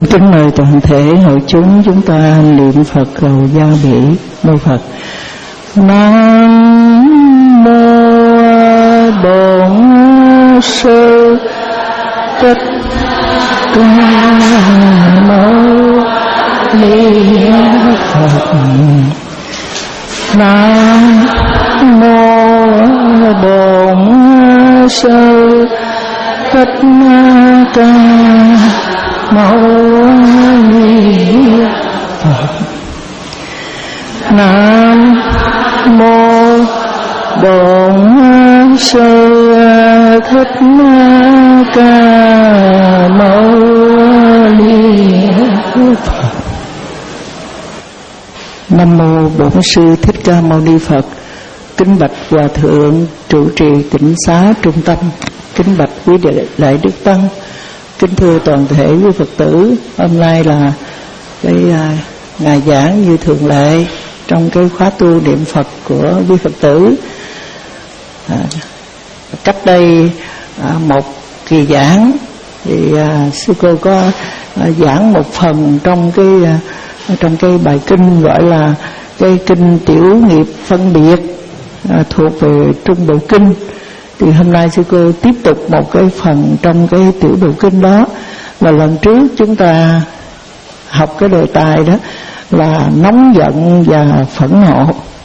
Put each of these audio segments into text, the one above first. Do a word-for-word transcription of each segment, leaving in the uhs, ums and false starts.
Kính mời toàn thể hội chúng chúng ta niệm Phật cầu gia bỉ. Mô Phật. Nam mô Bổn Sư Thích Ca Mâu Ni Phật. Nam mô Bổn Sư Thích Ca Mâu Ni Phật. Nam mô Bổn Sư Thích Ca Mâu Ni Phật. Nam mô Bổn Sư Thích Ca Mâu Ni Phật. Kính bạch Hòa Thượng trụ trì Tịnh Xá Trung Tâm. Kính bạch quý đại đức tăng. Kính thưa toàn thể quý Phật tử, hôm nay là cái uh, ngày giảng như thường lệ trong cái khóa tu niệm Phật của quý Phật tử. À, cách đây à, một kỳ giảng thì à, sư cô có à, giảng một phần trong cái à, trong cái bài kinh gọi là cái kinh Tiểu Nghiệp Phân Biệt à, thuộc về Trung Bộ Kinh. Thì hôm nay sư cô tiếp tục một cái phần trong cái Tiểu Bộ Kinh đó. Là lần trước chúng ta học cái đề tài đó là nóng giận và phẫn nộ,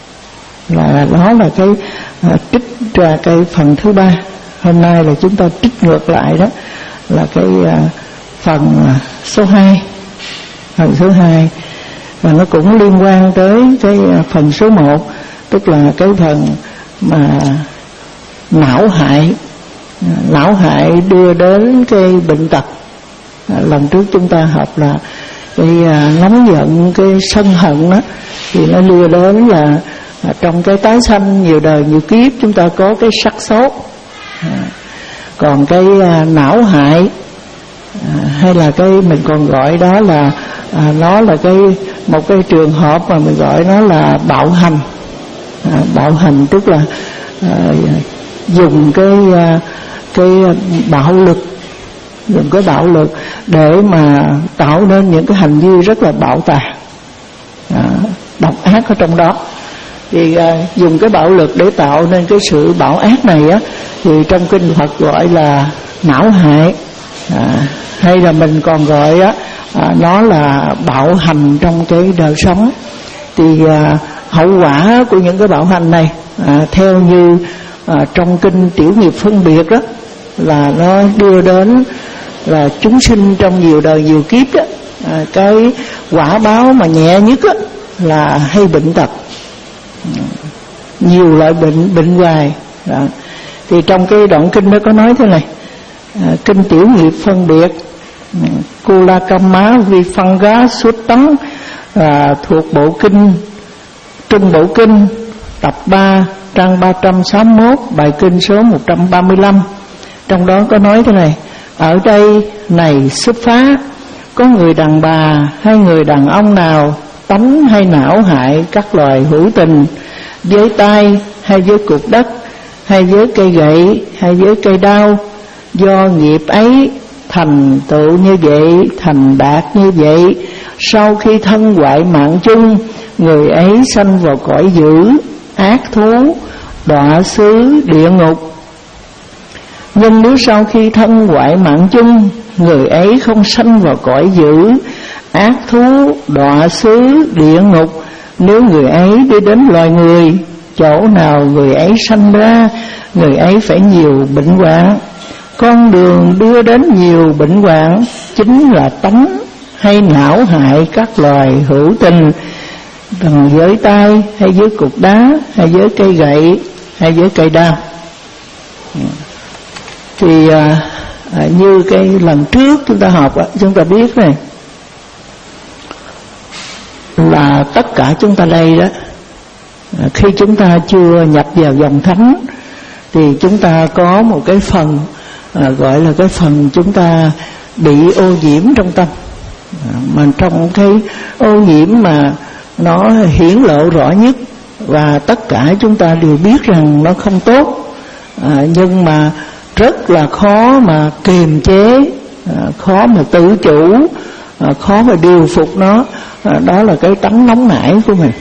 là đó là cái à, trích ra cái phần thứ ba. Hôm nay là chúng ta trích ngược lại đó là cái à, phần à, số hai, phần số hai, và nó cũng liên quan tới cái à, phần số một, tức là cái phần mà não hại, à, não hại đưa đến cái bệnh tật. À, lần trước chúng ta học là cái à, nóng giận, cái sân hận đó, thì nó đưa đến là à, trong cái tái sanh nhiều đời nhiều kiếp chúng ta có cái sắc sốt. À, còn cái à, não hại à, hay là cái mình còn gọi đó là à, nó là cái một cái trường hợp mà mình gọi nó là bạo hành. À, bạo hành tức là à, dùng cái à, cái bạo lực, dùng cái bạo lực để mà tạo nên những cái hành vi rất là bạo tàn, à, độc ác ở trong đó. Thì à, dùng cái bạo lực để tạo nên cái sự bạo ác này á, thì trong kinh Phật gọi là não hại, à, hay là mình còn gọi á, à, nó là bạo hành trong cái đời sống. Thì à, hậu quả của những cái bạo hành này à, theo như à, trong kinh Tiểu Nghiệp Phân Biệt đó, là nó đưa đến là chúng sinh trong nhiều đời nhiều kiếp đó, à, cái quả báo mà nhẹ nhất đó, là hay bệnh tật, nhiều loại bệnh bệnh hoài đó. Thì trong cái đoạn kinh đó có nói thế này, à, kinh Tiểu Nghiệp Phân Biệt Kula Kamma Vipanga Suttam, à, thuộc bộ kinh Trung Bộ Kinh tập ba trang ba trăm sáu mươi mốt, bài kinh số một trăm ba mươi lăm. Trong đó có nói thế này: ở đây này xuất phá, có người đàn bà hay người đàn ông nào tánh hay não hại các loài hữu tình, với tay hay với cục đất, hay với cây gậy, hay với cây đao, do nghiệp ấy thành tựu như vậy, thành đạt như vậy, sau khi thân hoại mạng chung, người ấy sanh vào cõi dữ, ác thú, đọa xứ địa ngục. Nhưng nếu sau khi thân hoại mạng chung, người ấy không sanh vào cõi dữ, ác thú, đọa xứ địa ngục, nếu người ấy đi đến loài người, chỗ nào người ấy sanh ra, người ấy phải nhiều bệnh hoạn. Con đường đưa đến nhiều bệnh hoạn chính là tánh hay não hại các loài hữu tình, bằng với tay hay với cục đá, hay với cây gậy, hay với cây đao. Thì à, à, như cái lần trước chúng ta học, chúng ta biết này là tất cả chúng ta đây đó, à, khi chúng ta chưa nhập vào dòng thánh thì chúng ta có một cái phần à, gọi là cái phần chúng ta bị ô nhiễm trong tâm. À, mà trong cái ô nhiễm mà nó hiển lộ rõ nhất, và tất cả chúng ta đều biết rằng nó không tốt, à, nhưng mà rất là khó mà kiềm chế, à, khó mà tự chủ à, khó mà điều phục nó, à, đó là cái tánh nóng nảy của mình.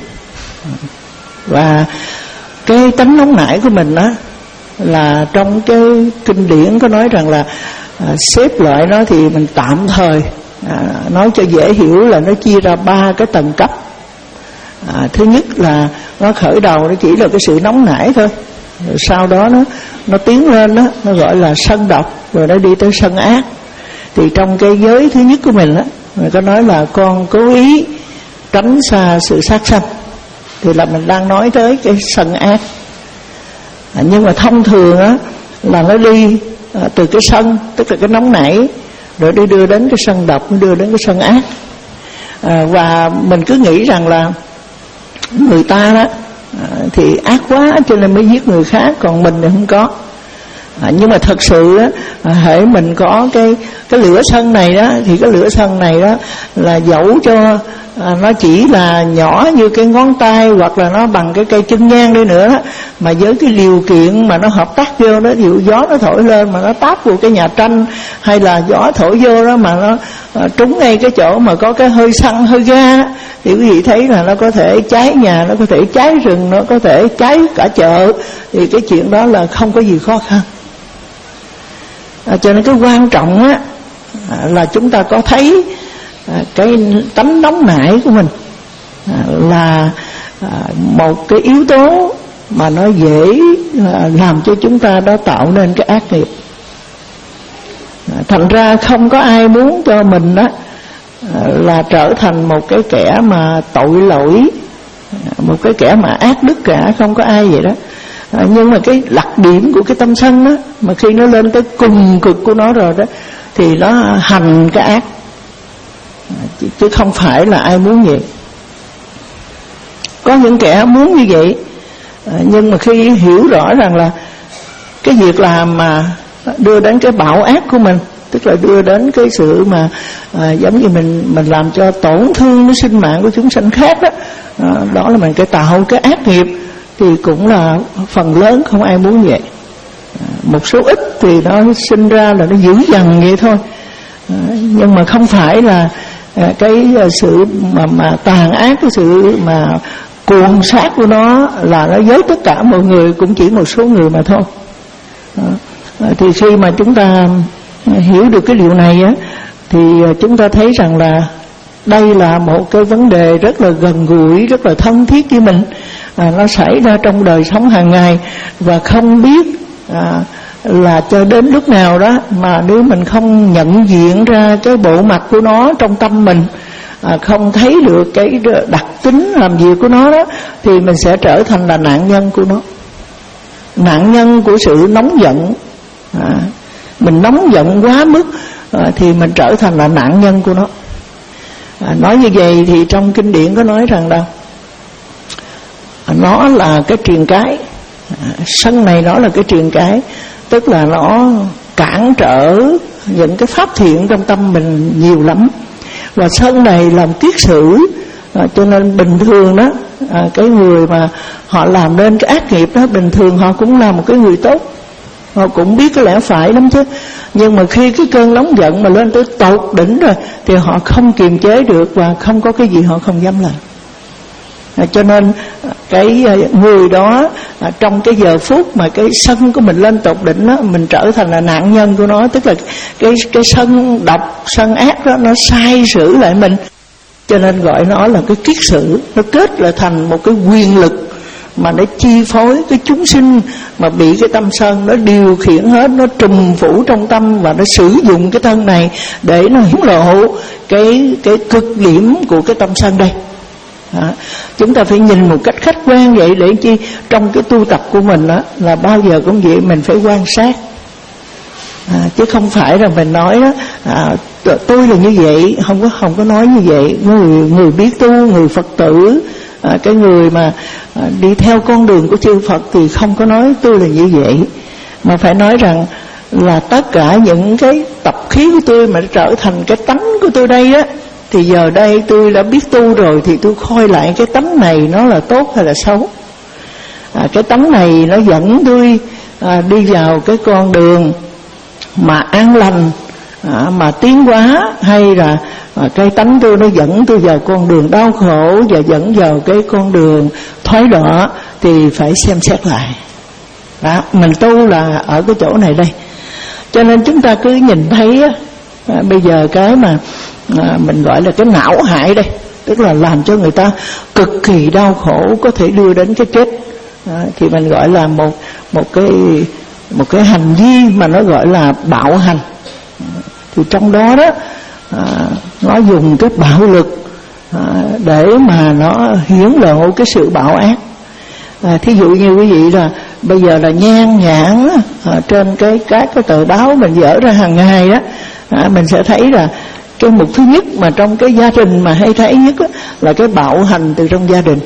Và cái tánh nóng nảy của mình đó là trong cái kinh điển có nói rằng là à, xếp loại nó thì mình tạm thời à, nói cho dễ hiểu là nó chia ra ba cái tầng cấp. À, thứ nhất là nó khởi đầu nó chỉ là cái sự nóng nảy thôi, rồi sau đó nó nó tiến lên đó, nó gọi là sân độc, rồi nó đi tới sân ác. Thì trong cái giới thứ nhất của mình đó, mình có nói là con cố ý tránh xa sự sát sanh, thì là mình đang nói tới cái sân ác. À, nhưng mà thông thường á là nó đi à, từ cái sân, tức là cái nóng nảy, rồi đi đưa đến cái sân độc, đưa đến cái sân ác. À, và mình cứ nghĩ rằng là người ta đó à, thì ác quá cho nên mới giết người khác, còn mình thì không có. À, nhưng mà thật sự á, à, hễ mình có cái cái lửa sân này đó, thì cái lửa sân này đó là dẫu cho à, nó chỉ là nhỏ như cái ngón tay, hoặc là nó bằng cái cây chân nhang đi nữa đó, mà với cái điều kiện mà nó hợp tác vô đó, ví dụ gió nó thổi lên mà nó táp vào cái nhà tranh, hay là gió thổi vô đó mà nó à, trúng ngay cái chỗ mà có cái hơi xăng hơi ga đó, thì quý vị thấy là nó có thể cháy nhà, nó có thể cháy rừng, nó có thể cháy cả chợ. Thì cái chuyện đó là không có gì khó khăn. À, cho nên cái quan trọng á à, là chúng ta có thấy à, cái tánh nóng nảy của mình à, là à, một cái yếu tố mà nó dễ à, làm cho chúng ta đó tạo nên cái ác nghiệp. À, thành ra không có ai muốn cho mình đó à, là trở thành một cái kẻ mà tội lỗi, một cái kẻ mà ác đức cả, không có ai vậy đó. À, nhưng mà cái đặc điểm của cái tâm sân đó, mà khi nó lên tới cùng cực của nó rồi đó, thì nó hành cái ác, à, chứ, chứ không phải là ai muốn vậy. Có những kẻ muốn như vậy, à, nhưng mà khi hiểu rõ rằng là cái việc làm mà đưa đến cái bạo ác của mình, tức là đưa đến cái sự mà à, giống như mình mình làm cho tổn thương đến sinh mạng của chúng sanh khác đó, à, đó là mình cái tạo cái ác nghiệp, thì cũng là phần lớn không ai muốn vậy. À, một số ít thì nó sinh ra là nó dữ dằn vậy thôi, à, nhưng mà không phải là à, cái sự mà mà tàn ác, cái sự mà cuồng sát của nó là nó với tất cả mọi người, cũng chỉ một số người mà thôi. À, thì khi mà chúng ta hiểu được cái điều này á, thì chúng ta thấy rằng là đây là một cái vấn đề rất là gần gũi, rất là thân thiết với mình. À, nó xảy ra trong đời sống hàng ngày, và không biết à, là cho đến lúc nào đó mà nếu mình không nhận diện ra cái bộ mặt của nó trong tâm mình, à, không thấy được cái đặc tính làm việc của nó đó, thì mình sẽ trở thành là nạn nhân của nó, nạn nhân của sự nóng giận. À, mình nóng giận quá mức à, thì mình trở thành là nạn nhân của nó. À, nói như vậy thì trong kinh điển có nói rằng là nó là cái triền cái, à, sân này nó là cái triền cái, tức là nó cản trở những cái pháp thiện trong tâm mình nhiều lắm. Và sân này làm kiết sử, à, cho nên bình thường đó à, cái người mà họ làm nên cái ác nghiệp đó, bình thường họ cũng là một cái người tốt, họ cũng biết cái lẽ phải lắm chứ. Nhưng mà khi cái cơn nóng giận mà lên tới tột đỉnh rồi, thì họ không kiềm chế được, và không có cái gì họ không dám làm. À, cho nên cái người đó à, trong cái giờ phút mà cái sân của mình lên tột đỉnh đó, mình trở thành là nạn nhân của nó. Tức là cái cái sân độc, sân ác đó, nó sai sử lại mình, cho nên gọi nó là cái kiết sử. Nó kết lại thành một cái quyền lực mà nó chi phối cái chúng sinh mà bị cái tâm sân nó điều khiển hết, nó trùm phủ trong tâm, và nó sử dụng cái thân này để nó hiển lộ cái cái cực điểm của cái tâm sân đây. À, chúng ta phải nhìn một cách khách quan vậy, để chi trong cái tu tập của mình đó, là bao giờ cũng vậy, mình phải quan sát, à, chứ không phải là mình nói đó, à, tôi là như vậy, không có không có nói như vậy. Người người biết tu, người Phật tử, à, cái người mà à, đi theo con đường của chư Phật thì không có nói tôi là như vậy, mà phải nói rằng là tất cả những cái tập khí của tôi mà trở thành cái tánh của tôi đây á, thì giờ đây tôi đã biết tu rồi, thì tôi coi lại cái tánh này nó là tốt hay là xấu. À, cái tánh này nó dẫn tôi à, đi vào cái con đường mà an lành, à, mà tiến hóa, hay là à, cái tánh tôi nó dẫn tôi vào con đường đau khổ và dẫn vào cái con đường thoái đọa, thì phải xem xét lại. Đó, mình tu là ở cái chỗ này đây. Cho nên chúng ta cứ nhìn thấy á, à, bây giờ cái mà à, mình gọi là cái não hại đây, tức là làm cho người ta cực kỳ đau khổ, có thể đưa đến cái chết, à, thì mình gọi là một một cái một cái hành vi mà nó gọi là bạo hành. Thì trong đó đó à, nó dùng cái bạo lực à, để mà nó hiển lộ cái sự bạo ác. À, thí dụ như quý vị là bây giờ là nhan nhản à, trên cái các cái tờ báo mình dở ra hàng ngày đó, à, mình sẽ thấy là cái mục thứ nhất mà trong cái gia đình mà hay thấy nhất đó, là cái bạo hành từ trong gia đình.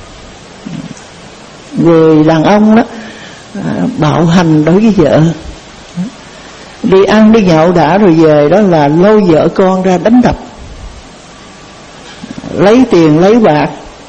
Người đàn ông đó à, bạo hành đối với vợ, đi ăn đi nhậu đã rồi về đó là lôi vợ con ra đánh đập, lấy tiền lấy bạc.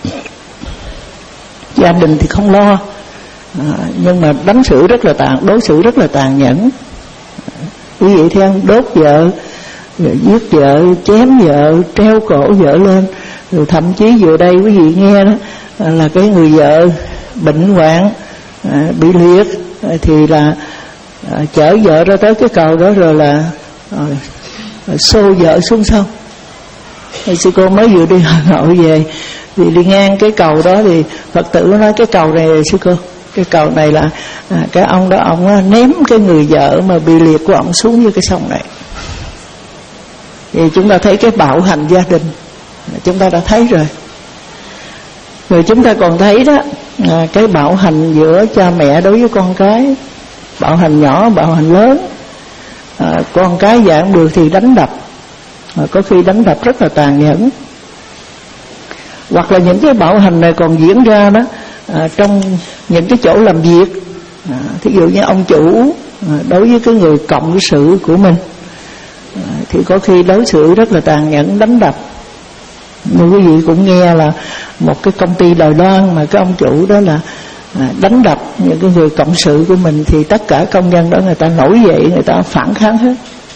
Gia đình thì không lo, à, nhưng mà đánh xử rất là tàn, đối xử rất là tàn nhẫn. Quý vị thấy đốt vợ, rồi giết vợ, chém vợ, treo cổ vợ lên, rồi thậm chí vừa đây quý vị nghe đó là cái người vợ bệnh hoạn, à, bị liệt, à, thì là à, chở vợ ra tới cái cầu đó rồi là à, xô vợ xuống sông. Thầy sư cô mới vừa đi Hà Nội về, thì đi ngang cái cầu đó thì Phật tử nói cái cầu này sư cô, cái cầu này là à, cái ông đó ông ném cái người vợ mà bị liệt của ông xuống như cái sông này. Thì chúng ta thấy cái bạo hành gia đình, chúng ta đã thấy rồi. Rồi chúng ta còn thấy đó à, cái bạo hành giữa cha mẹ đối với con cái, bạo hành nhỏ, bạo hành lớn. à, Con cái dạng được thì đánh đập, à, có khi đánh đập rất là tàn nhẫn. Hoặc là những cái bạo hành này còn diễn ra đó à, trong những cái chỗ làm việc. à, Thí dụ như ông chủ à, đối với cái người cộng sự của mình à, thì có khi đối xử rất là tàn nhẫn, đánh đập. Như quý vị cũng nghe là một cái công ty Đài Loan mà cái ông chủ đó là à, đánh đập những cái người cộng sự của mình, thì tất cả công nhân đó người ta nổi dậy, người ta phản kháng hết.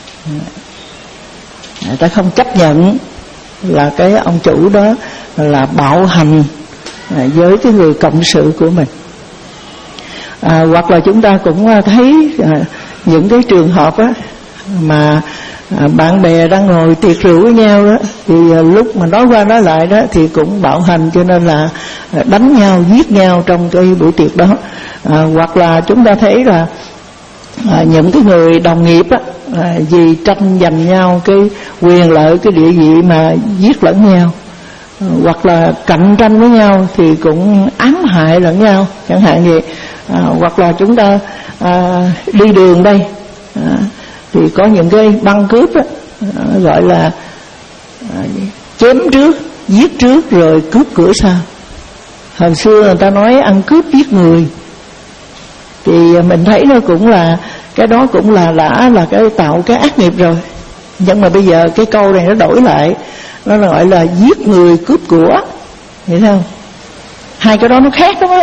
Người ta không chấp nhận là cái ông chủ đó là bạo hành à, với cái người cộng sự của mình. à, Hoặc là chúng ta cũng thấy à, những cái trường hợp á, mà à, bạn bè đang ngồi tiệc rượu với nhau đó, thì à, lúc mà nói qua nói lại đó thì cũng bạo hành, cho nên là à, đánh nhau, giết nhau trong cái buổi tiệc đó. à, Hoặc là chúng ta thấy là à, những cái người đồng nghiệp á, à, vì tranh giành nhau cái quyền lợi, cái địa vị mà giết lẫn nhau. à, Hoặc là cạnh tranh với nhau thì cũng ám hại lẫn nhau, chẳng hạn vậy. à, Hoặc là chúng ta à, đi đường đây à, thì có những cái băng cướp á, à, gọi là à, chém trước, giết trước rồi cướp cửa sau. Hồi xưa người ta nói ăn cướp giết người, thì mình thấy nó cũng là cái đó cũng là đã là cái tạo cái ác nghiệp rồi. Nhưng mà bây giờ cái câu này nó đổi lại, nó gọi là giết người cướp của, hiểu không? Hai cái đó nó khác lắm á.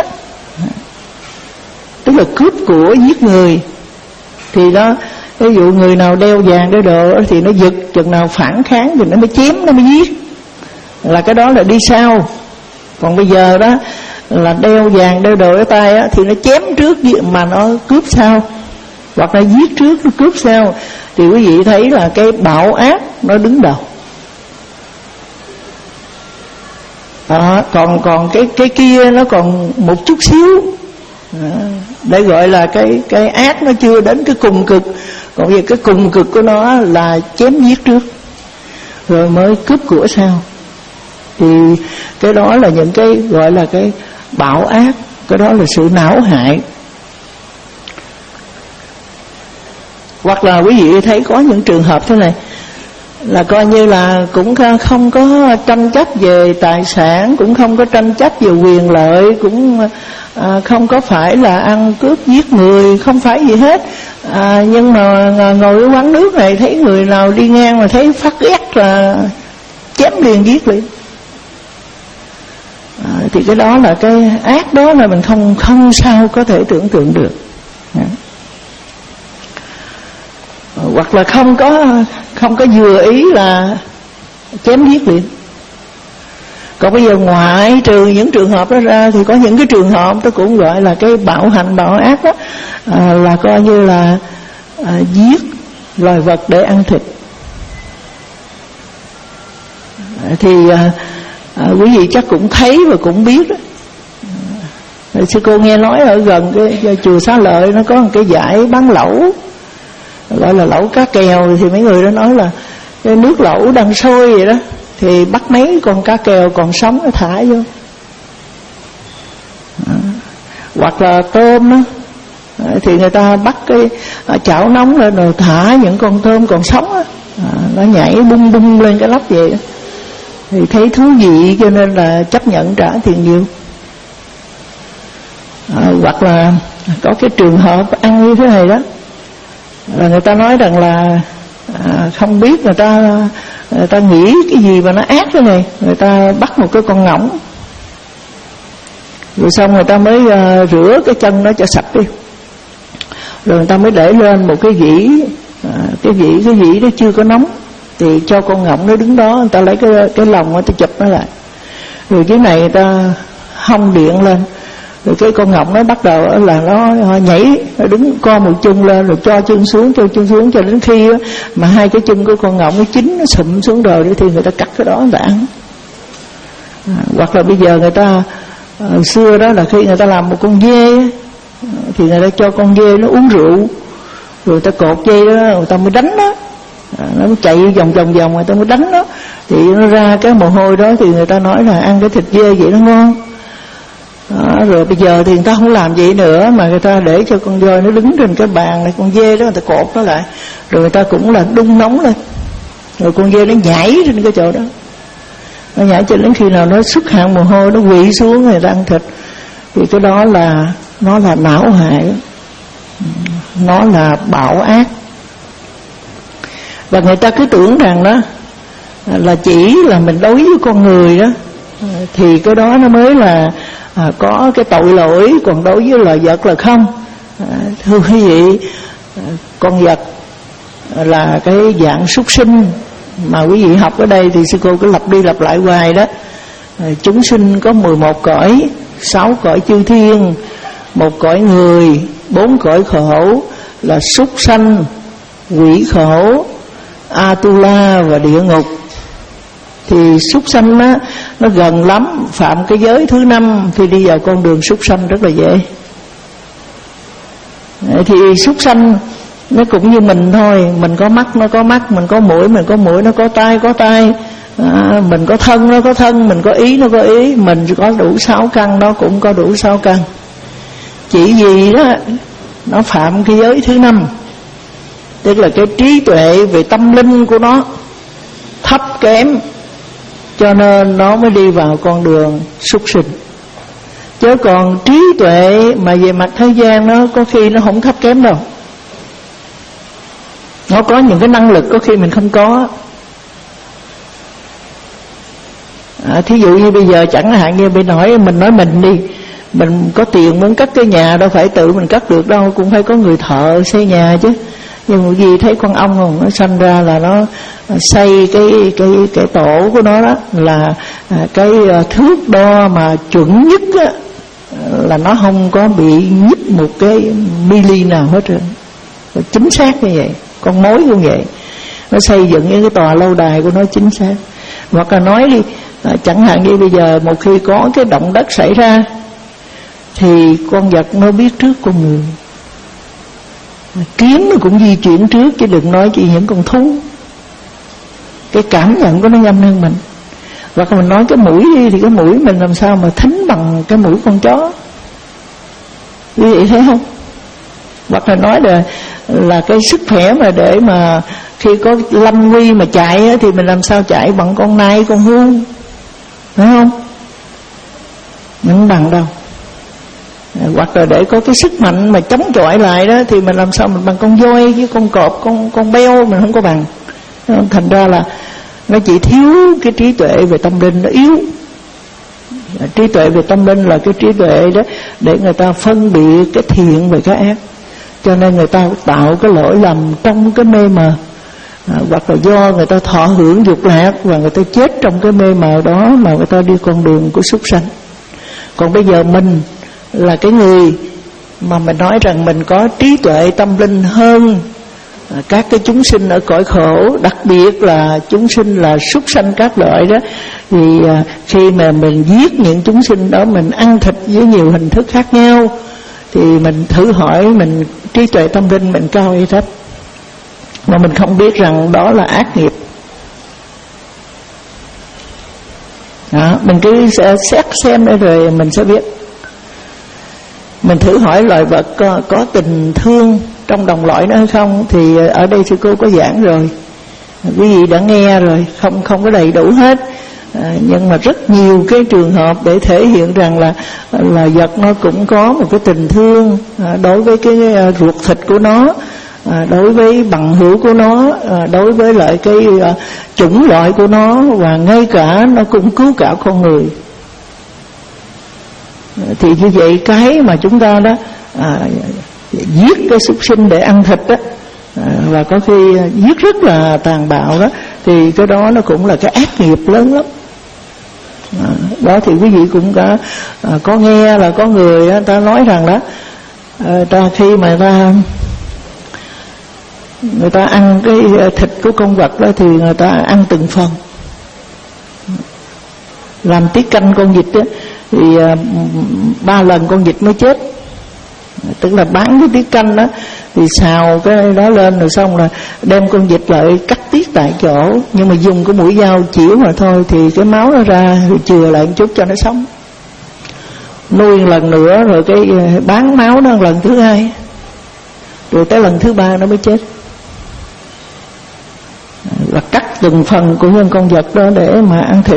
Tức là cướp của giết người thì đó, ví dụ người nào đeo vàng đeo đồ thì nó giật, chừng nào phản kháng thì nó mới chém, nó mới giết, là cái đó là đi sau. Còn bây giờ đó là đeo vàng đeo đồ ở tay á, thì nó chém trước mà nó cướp sau, hoặc là giết trước nó cướp sau. Thì quý vị thấy là cái bạo ác nó đứng đầu. Đó, còn còn cái cái kia nó còn một chút xíu. Đó, để gọi là cái cái ác nó chưa đến cái cùng cực. Còn vì cái cùng cực của nó là chém giết trước rồi mới cướp của sau. Thì cái đó là những cái gọi là cái bạo ác, cái đó là sự não hại. Hoặc là quý vị thấy có những trường hợp thế này, là coi như là cũng không có tranh chấp về tài sản, cũng không có tranh chấp về quyền lợi, cũng à, không có phải là ăn cướp giết người, không phải gì hết. à, Nhưng mà ngồi ở quán nước này thấy người nào đi ngang mà thấy phát ghét là chém liền, giết liền. à, Thì cái đó là cái ác đó là mình không không sao có thể tưởng tượng được. à. Hoặc là không có không có vừa ý là chém giết liền. Còn bây giờ ngoại trừ những trường hợp đó ra thì có những cái trường hợp tôi cũng gọi là cái bạo hành bạo ác đó, à, là coi như là à, giết loài vật để ăn thịt. À, thì à, à, quý vị chắc cũng thấy và cũng biết đó. À, sư cô nghe nói ở gần cái chùa Xá Lợi nó có một cái dãy bán lẩu, gọi là lẩu cá kèo, thì mấy người đó nói là cái nước lẩu đang sôi vậy đó, thì bắt mấy con cá kèo còn sống nó thả vô. À, hoặc là tôm đó, à, thì người ta bắt cái à, chảo nóng lên rồi thả những con tôm còn sống đó, à, nó nhảy bung bung lên cái lóc vậy đó. Thì thấy thú vị cho nên là chấp nhận trả tiền nhiều. À, hoặc là có cái trường hợp ăn như thế này đó, là người ta nói rằng là à, không biết người ta người ta nghĩ cái gì mà nó ác thế này, người ta bắt một cái con ngỗng, rồi xong người ta mới uh, rửa cái chân nó cho sạch đi, rồi người ta mới để lên một cái dĩ, à, cái dĩ cái dĩ đó chưa có nóng, thì cho con ngỗng nó đứng đó, người ta lấy cái cái lồng người ta chụp nó lại, rồi cái này người ta hong điện lên, rồi cái con ngỗng nó bắt đầu là nó nhảy, nó đứng co một chân lên rồi cho chân xuống, cho chân xuống, cho đến khi mà hai cái chân của con ngỗng nó chín, nó sụm xuống rồi thì người ta cắt cái đó người ta ăn. À, hoặc là bây giờ người ta à, xưa đó là khi người ta làm một con dê thì người ta cho con dê nó uống rượu, rồi người ta cột dây đó người ta mới đánh nó, à, nó chạy vòng vòng vòng người ta mới đánh nó, thì nó ra cái mồ hôi đó, thì người ta nói là ăn cái thịt dê vậy nó ngon. Đó, rồi bây giờ thì người ta không làm vậy nữa, mà người ta để cho con voi nó đứng trên cái bàn này, con dê đó người ta cột nó lại, rồi người ta cũng là đun nóng lên, rồi con dê nó nhảy trên cái chỗ đó, nó nhảy cho đến khi nào nó xuất hạn mồ hôi, nó quỵ xuống người ta ăn thịt. Thì cái đó là nó là não hại, nó là bạo ác. Và người ta cứ tưởng rằng đó là chỉ là mình đối với con người đó thì cái đó nó mới là à, có cái tội lỗi, còn đối với loài vật là không. À, thưa quý vị, à, con vật là cái dạng súc sinh mà quý vị học ở đây thì sư cô cứ lặp đi lặp lại hoài đó. À, chúng sinh có mười một cõi, sáu cõi chư thiên, một cõi người, bốn cõi khổ là súc sanh, quỷ khổ, Atula và địa ngục. Thì súc sanh á, nó gần lắm, phạm cái giới thứ năm thì đi vào con đường súc sanh rất là dễ. Thì súc sanh nó cũng như mình thôi, mình có mắt nó có mắt, mình có mũi mình có mũi, nó có tai có tai, à, mình có thân nó có thân, mình có ý nó có ý, mình có đủ sáu căn nó cũng có đủ sáu căn. Chỉ vì đó nó phạm cái giới thứ năm, tức là cái trí tuệ về tâm linh của nó thấp kém, cho nên nó mới đi vào con đường súc sinh. Chứ còn trí tuệ mà về mặt thế gian nó có khi nó không thấp kém đâu. Nó có những cái năng lực có khi mình không có. À, thí dụ như bây giờ chẳng hạn như bên nói mình nói mình đi, mình có tiền muốn cất cái nhà đâu phải tự mình cất được đâu, cũng phải có người thợ xây nhà chứ. Nhưng mà gì thấy con ong không, nó sanh ra là nó xây cái cái cái tổ của nó đó là cái thước đo mà chuẩn nhất á, là nó không có bị nhích một cái mili nào hết trơn, chính xác như vậy. Con mối cũng vậy, nó xây dựng những cái tòa lâu đài của nó chính xác. Hoặc là nói đi, chẳng hạn như bây giờ một khi có cái động đất xảy ra thì con vật nó biết trước con người. Kiến nó cũng di chuyển trước, chứ đừng nói chỉ những con thú. Cái cảm nhận của nó nhanh hơn mình. Hoặc là mình nói cái mũi đi, thì cái mũi mình làm sao mà thính bằng cái mũi con chó, quý vị thấy không? Hoặc là nói là là cái sức khỏe mà để mà khi có lâm nguy mà chạy á, thì mình làm sao chạy bằng con nai, con hươu, phải không? Mình không bằng đâu. Hoặc là để có cái sức mạnh mà chống chọi lại đó, thì mình làm sao mình bằng con voi với con cọp, con con beo mình không có bằng. Thành ra là nó chỉ thiếu cái trí tuệ về tâm linh, nó yếu. Trí tuệ về tâm linh là cái trí tuệ đó để người ta phân biệt cái thiện và cái ác. Cho nên người ta tạo cái lỗi lầm trong cái mê mờ. à, hoặc là do người ta thọ hưởng dục lạc và người ta chết trong cái mê mờ đó mà người ta đi con đường của súc sanh. Còn bây giờ mình là cái người mà mình nói rằng mình có trí tuệ tâm linh hơn à, các cái chúng sinh ở cõi khổ, đặc biệt là chúng sinh là súc sanh các loại đó, thì à, khi mà mình giết những chúng sinh đó, mình ăn thịt với nhiều hình thức khác nhau, thì mình thử hỏi mình trí tuệ tâm linh mình cao hay thấp, mà mình không biết rằng đó là ác nghiệp. Đó, mình cứ xét xem đây rồi mình sẽ biết. Mình thử hỏi loài vật có, có tình thương trong đồng loại đó hay không, thì ở đây sư cô có giảng rồi, quý vị đã nghe rồi, không không có đầy đủ hết, à, nhưng mà rất nhiều cái trường hợp để thể hiện rằng là là vật nó cũng có một cái tình thương à, đối với cái ruột thịt của nó, à, đối với bằng hữu của nó, à, đối với lại cái à, chủng loại của nó, và ngay cả nó cũng cứu cả con người. Thì như vậy cái mà chúng ta đó à, giết cái súc sinh để ăn thịt đó, à, và có khi giết rất là tàn bạo đó, thì cái đó nó cũng là cái ác nghiệp lớn lắm. À, đó thì quý vị cũng đã à, có nghe là có người đó, ta nói rằng đó à, ta khi mà ta người ta ăn cái thịt của con vật đó thì người ta ăn từng phần, làm tiết canh con vịt đó, thì à, ba lần con vịt mới chết, tức là bán cái tiết canh đó, thì xào cái đó lên rồi xong là đem con vịt lại cắt tiết tại chỗ, nhưng mà dùng cái mũi dao chĩa mà thôi, thì cái máu nó ra rồi chừa lại một chút cho nó sống, nuôi một lần nữa rồi cái bán máu nó lần thứ hai, rồi tới lần thứ ba nó mới chết. Và cắt từng phần của những con vật đó để mà ăn thịt.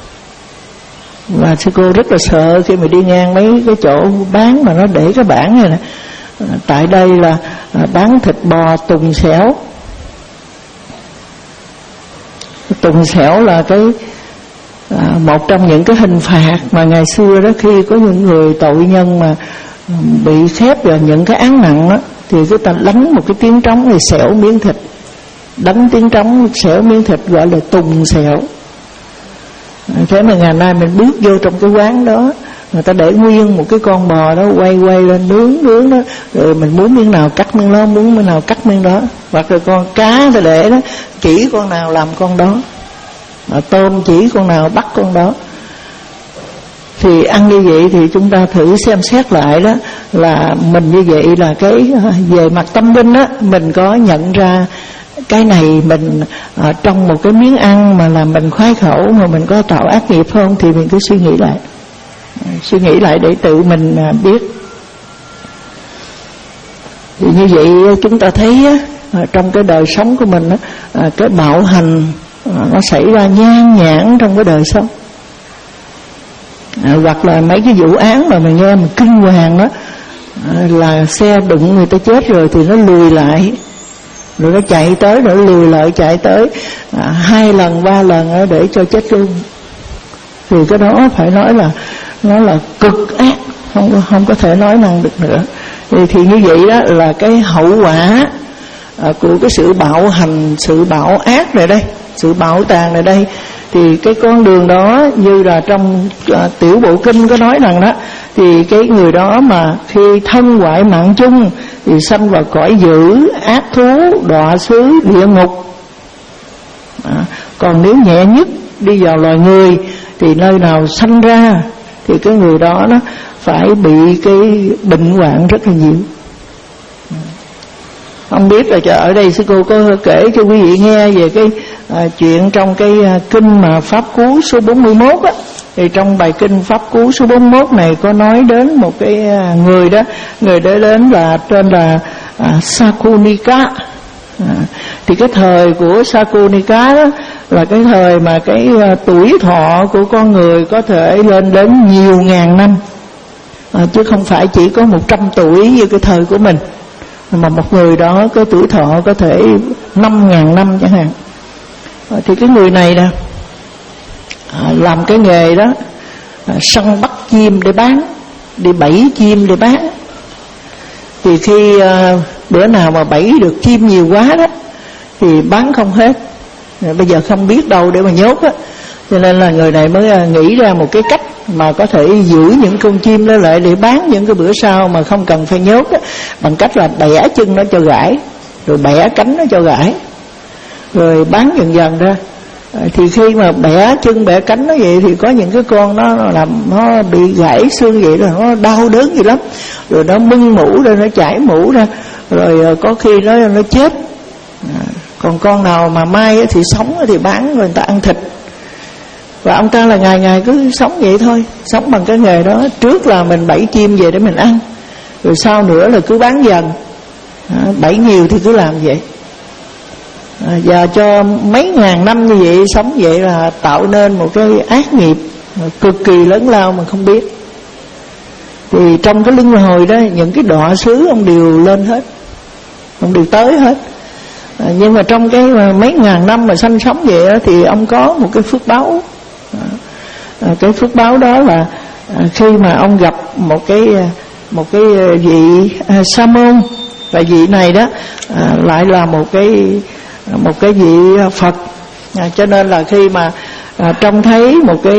Và sư cô rất là sợ khi mà đi ngang mấy cái chỗ bán mà nó để cái bảng này nè, tại đây là bán thịt bò tùng xẻo. Tùng xẻo là cái à, một trong những cái hình phạt mà ngày xưa đó, khi có những người tội nhân mà bị khép vào những cái án nặng đó, thì người ta đánh một cái tiếng trống thì xẻo miếng thịt, đánh tiếng trống xẻo miếng thịt gọi là tùng xẻo. Thế mà ngày nay mình bước vô trong cái quán đó, người ta để nguyên một cái con bò đó quay quay lên nướng nướng đó, rồi mình muốn miếng nào cắt miếng đó, muốn miếng nào cắt miếng đó. Hoặc là con cá ta để đó, chỉ con nào làm con đó, mà tôm chỉ con nào bắt con đó. Thì ăn như vậy thì chúng ta thử xem xét lại đó, là mình như vậy là cái về mặt tâm linh á, mình có nhận ra cái này mình à, trong một cái miếng ăn mà làm mình khoái khẩu mà mình có tạo ác nghiệp không, thì mình cứ suy nghĩ lại, à, suy nghĩ lại để tự mình à, biết. Thì như vậy chúng ta thấy á, à, trong cái đời sống của mình á, à, cái bạo hành à, nó xảy ra nhan nhản trong cái đời sống, à, hoặc là mấy cái vụ án mà mình nghe mình kinh hoàng đó, à, là xe đụng người ta chết rồi thì nó lùi lại, rồi nó chạy tới, rồi nó lùi lại chạy tới à, hai lần ba lần đó để cho chết luôn. Thì cái đó phải nói là nó là cực ác, không có không có thể nói năng được nữa. Thì, thì như vậy đó là cái hậu quả à, của cái sự bạo hành, sự bạo ác này đây, sự bạo tàn này đây. Thì cái con đường đó như là trong à, tiểu bộ kinh có nói rằng đó, thì cái người đó mà khi thân hoại mạng chung thì sanh vào cõi dữ, ác thú, đọa xứ, địa ngục. À, còn nếu nhẹ nhất đi vào loài người thì nơi nào sanh ra thì cái người đó nó phải bị cái bệnh hoạn rất là nhiều. Không biết là ở đây sư cô có kể cho quý vị nghe về cái à, chuyện trong cái à, kinh mà Pháp Cú số bốn mươi mốt á. Thì trong bài kinh Pháp Cú số bốn mươi mốt này có nói đến một cái à, người đó, người đó đến là tên là à, Sakunika. À, thì cái thời của Sakunika đó là cái thời mà cái à, tuổi thọ của con người có thể lên đến nhiều ngàn năm, à, chứ không phải chỉ có một trăm tuổi như cái thời của mình, mà một người đó có tuổi thọ có thể năm ngàn năm chẳng hạn. À, thì cái người này nè à, làm cái nghề đó à, săn bắt chim để bán, đi bẫy chim để bán. Thì khi à, bữa nào mà bẫy được chim nhiều quá đó, thì bán không hết, bây giờ không biết đâu để mà nhốt á, cho nên là người này mới nghĩ ra một cái cách mà có thể giữ những con chim đó lại để bán những cái bữa sau mà không cần phải nhốt á, bằng cách là bẻ chân nó cho gãy, rồi bẻ cánh nó cho gãy, rồi bán dần dần ra. Thì khi mà bẻ chân bẻ cánh nó vậy thì có những cái con nó làm nó bị gãy xương vậy rồi nó đau đớn gì lắm, rồi nó mưng mũ ra, nó chảy mũ ra, rồi có khi nó nó chết. Còn con nào mà may thì sống thì bán rồi người ta ăn thịt. Và ông ta là ngày ngày cứ sống vậy thôi, sống bằng cái nghề đó. Trước là mình bẫy chim về để mình ăn, rồi sau nữa là cứ bán dần, bẫy nhiều thì cứ làm vậy. À, và cho mấy ngàn năm như vậy sống vậy là tạo nên một cái ác nghiệp cực kỳ lớn lao mà không biết. Thì trong cái luân hồi đó, những cái đọa xứ ông đều lên hết, ông đều tới hết. À, nhưng mà trong cái mấy ngàn năm mà sanh sống vậy đó, thì ông có một cái phước báo. À, cái phước báo đó là à, khi mà ông gặp một cái một cái vị à, sa môn, và vị này đó à, lại là một cái một cái vị Phật. À, cho nên là khi mà à, trông thấy một cái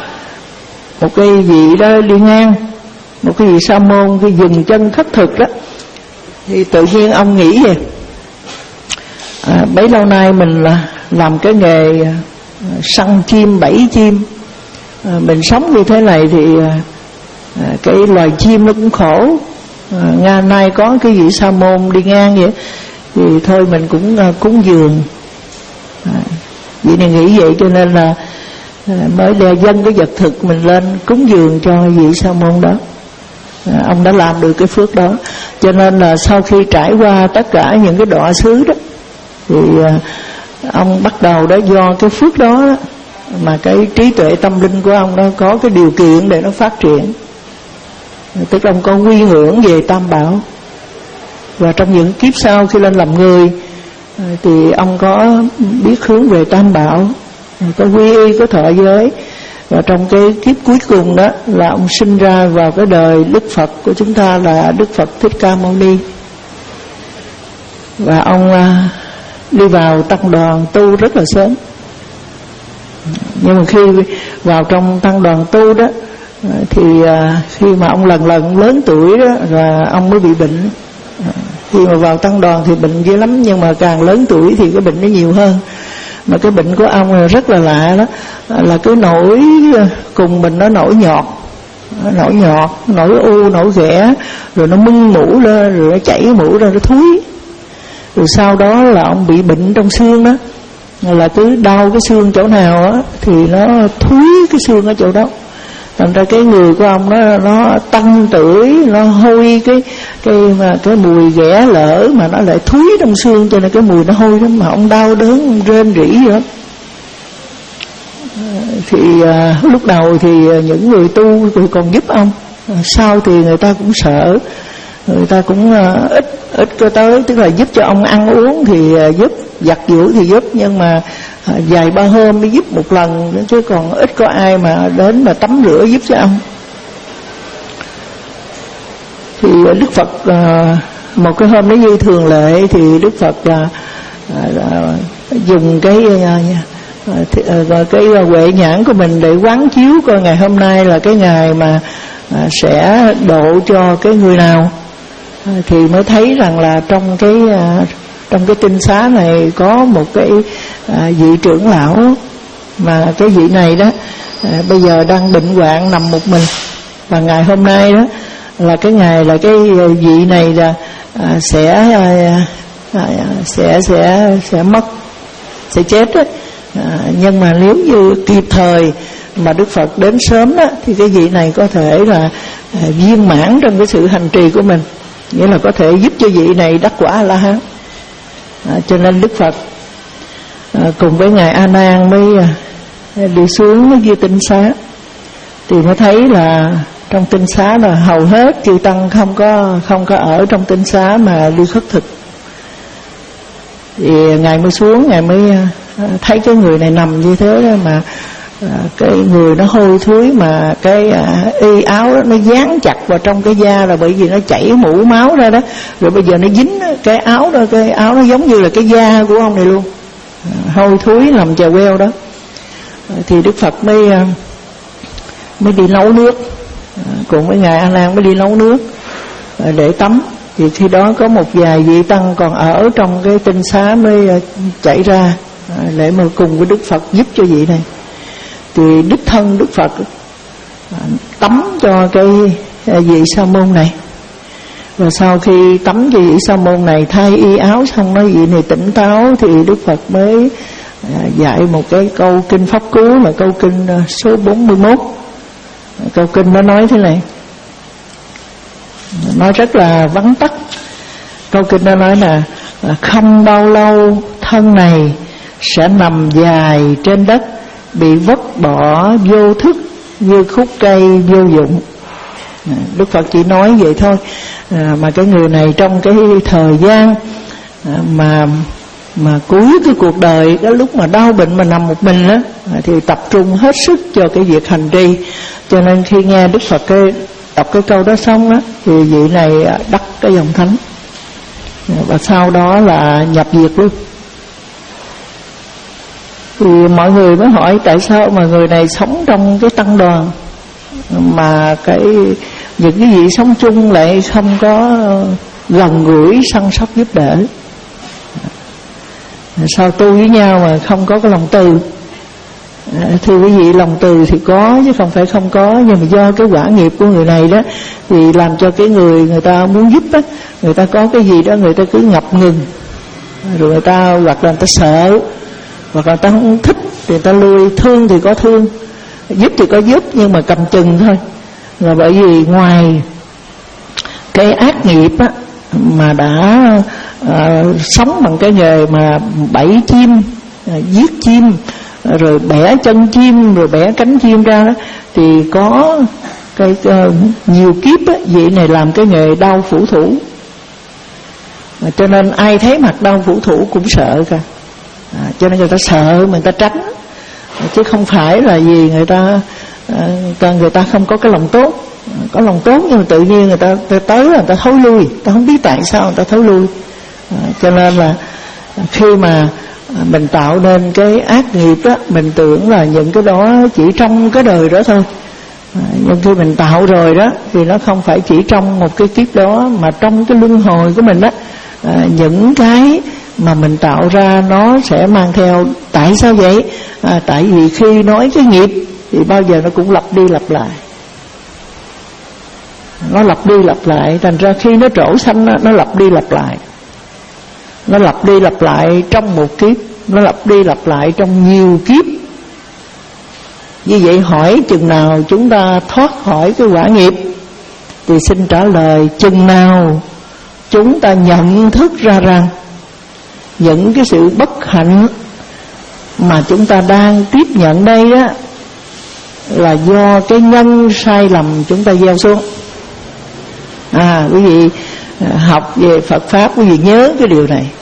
một cái vị đó đi ngang, một cái vị sa môn cái dừng chân khất thực đó, thì tự nhiên ông nghĩ về à, bấy lâu nay mình là làm cái nghề à, săn chim bẫy chim, à, mình sống như thế này thì à, cái loài chim nó cũng khổ. À, ngày nay có cái vị sa môn đi ngang vậy thì thôi mình cũng uh, cúng dường. À, vị này nghĩ vậy cho nên là à, mới đeo dâng cái vật thực mình lên cúng dường cho vị sa môn đó. À, ông đã làm được cái phước đó, cho nên là sau khi trải qua tất cả những cái đọa xứ đó thì à, ông bắt đầu đó do cái phước đó, đó mà cái trí tuệ tâm linh của ông đó có cái điều kiện để nó phát triển. Tức là ông có quy ngưỡng về Tam Bảo. Và trong những kiếp sau khi lên làm người thì ông có biết hướng về Tam Bảo, có quy y, có thọ giới. Và trong cái kiếp cuối cùng đó là ông sinh ra vào cái đời Đức Phật của chúng ta là Đức Phật Thích Ca Mâu Ni. Và ông đi vào tăng đoàn tu rất là sớm. Nhưng mà khi vào trong tăng đoàn tu đó thì khi mà ông lần lần lớn tuổi đó là ông mới bị bệnh. Khi mà vào tăng đoàn thì bệnh dữ lắm, nhưng mà càng lớn tuổi thì cái bệnh nó nhiều hơn. Mà cái bệnh của ông rất là lạ đó, là cứ nổi cùng mình nó nổi nhọt, nổi nhọt, nổi u, nổi ghẻ, rồi nó mưng mũ lên, rồi nó chảy mũ ra, nó thúi. Rồi sau đó là ông bị bệnh trong xương đó, là cứ đau cái xương chỗ nào á thì nó thúi cái xương ở chỗ đó. Thành ra cái người của ông nó nó tăng tuổi, nó hôi cái cái mà cái mùi ghẻ lỡ mà nó lại thúi trong xương, cho nên cái mùi nó hôi lắm, mà ông đau đớn, ông rên rỉ vậy đó. Thì à, lúc đầu thì những người tu thì còn giúp ông, sau thì người ta cũng sợ, người ta cũng à, ít ít có tới, tức là giúp cho ông ăn uống thì à, giúp, giặt giũ thì giúp, nhưng mà à, vài ba hôm mới giúp một lần, chứ còn ít có ai mà đến mà tắm rửa giúp cho ông. Thì Đức Phật à, một cái hôm đó như thường lệ thì Đức Phật à, à, dùng cái à, à, cái huệ nhãn của mình để quán chiếu coi ngày hôm nay là cái ngày mà à, sẽ độ cho cái người nào. À, thì mới thấy rằng là trong cái à, trong cái tinh xá này có một cái à, vị trưởng lão, mà cái vị này đó à, bây giờ đang bệnh hoạn nằm một mình, và ngày hôm nay đó là cái ngày là cái vị này là à, sẽ à, à, sẽ sẽ sẽ mất, sẽ chết đó. À, nhưng mà nếu như kịp thời mà Đức Phật đến sớm đó, thì cái vị này có thể là à, viên mãn trong cái sự hành trì của mình, nghĩa là có thể giúp cho vị này đắc quả A-la-hán. À, cho nên Đức Phật à, cùng với ngài A Nan mới à, đi xuống dưới tinh xá, thì mới thấy là trong tinh xá là hầu hết chư tăng không có không có ở trong tinh xá mà đi khất thực. Thì ngài mới xuống, ngài mới à, thấy cái người này nằm như thế đó, mà à, cái người nó hôi thối mà cái à, y áo đó nó dán chặt vào trong cái da, là bởi vì nó chảy mũ máu ra đó, rồi bây giờ nó dính cái áo đó, cái áo nó giống như là cái da của ông này luôn, à, hôi thối làm chèo queo đó. À, thì Đức Phật mới à, mới đi nấu nước, à, cùng với ngài A Nan mới đi nấu nước à, để tắm. Thì khi đó có một vài vị tăng còn ở trong cái tinh xá mới à, chạy ra à, để mà cùng với Đức Phật giúp cho vị này. Thì đích thân Đức Phật à, tắm cho cái à, vị sa môn này. Và sau khi tắm cho vị sa môn này, thay y áo xong nói vị này tỉnh táo, thì Đức Phật mới à, dạy một cái câu kinh pháp cú là câu kinh à, số bốn mươi mốt. à, Câu kinh nó nói thế này, nói rất là vắn tắt. Câu kinh nó nói là không bao lâu thân này sẽ nằm dài trên đất, bị vứt bỏ vô thức như khúc cây vô dụng. Đức Phật chỉ nói vậy thôi, à, mà cái người này trong cái thời gian à, mà mà cuối cái cuộc đời, cái lúc mà đau bệnh mà nằm một mình á, à, thì tập trung hết sức cho cái việc hành trì. Cho nên khi nghe Đức Phật cái đọc cái câu đó xong á, thì vị này đắc cái dòng thánh, và sau đó là nhập diệt luôn. Thì mọi người mới hỏi tại sao mà người này sống trong cái tăng đoàn mà cái những cái vị sống chung lại không có gần gũi săn sóc giúp đỡ, sao tu với nhau mà không có cái lòng từ. À, thưa quý vị, lòng từ thì có chứ không phải không có, nhưng mà do cái quả nghiệp của người này đó thì làm cho cái người người ta muốn giúp á, người ta có cái gì đó người ta cứ ngập ngừng, rồi người ta hoặc là người ta sợ, hoặc là người ta không thích thì người ta lui. Thương thì có thương, giúp thì có giúp, nhưng mà cầm chừng thôi. Là bởi vì ngoài cái ác nghiệp á, mà đã à, sống bằng cái nghề mà bẫy chim, à, giết chim, rồi bẻ chân chim, rồi bẻ cánh chim ra đó, thì có cái uh, nhiều kiếp á, vị này làm cái nghề đau phủ thủ, à, cho nên ai thấy mặt đau phủ thủ cũng sợ cả, à, cho nên người ta sợ, người ta tránh, à, chứ không phải là vì người ta uh, người ta không có cái lòng tốt. À, có lòng tốt nhưng mà tự nhiên người ta, người ta tới là người ta thối lui, ta không biết tại sao người ta thối lui, à, cho nên là khi mà mình tạo nên cái ác nghiệp đó, mình tưởng là những cái đó chỉ trong cái đời đó thôi, à, nhưng khi mình tạo rồi đó thì nó không phải chỉ trong một cái kiếp đó, mà trong cái luân hồi của mình đó, à, những cái mà mình tạo ra nó sẽ mang theo. Tại sao vậy? À, tại vì khi nói cái nghiệp thì bao giờ nó cũng lặp đi lặp lại, nó lặp đi lặp lại, thành ra khi nó trổ sanh đó, nó lặp đi lặp lại. Nó lặp đi lặp lại trong một kiếp, nó lặp đi lặp lại trong nhiều kiếp. Như vậy hỏi chừng nào chúng ta thoát khỏi cái quả nghiệp? Thì xin trả lời, chừng nào chúng ta nhận thức ra rằng những cái sự bất hạnh mà chúng ta đang tiếp nhận đây á, là do cái nhân sai lầm chúng ta gieo xuống. À, quý vị học về Phật Pháp, quý vị nhớ cái điều này.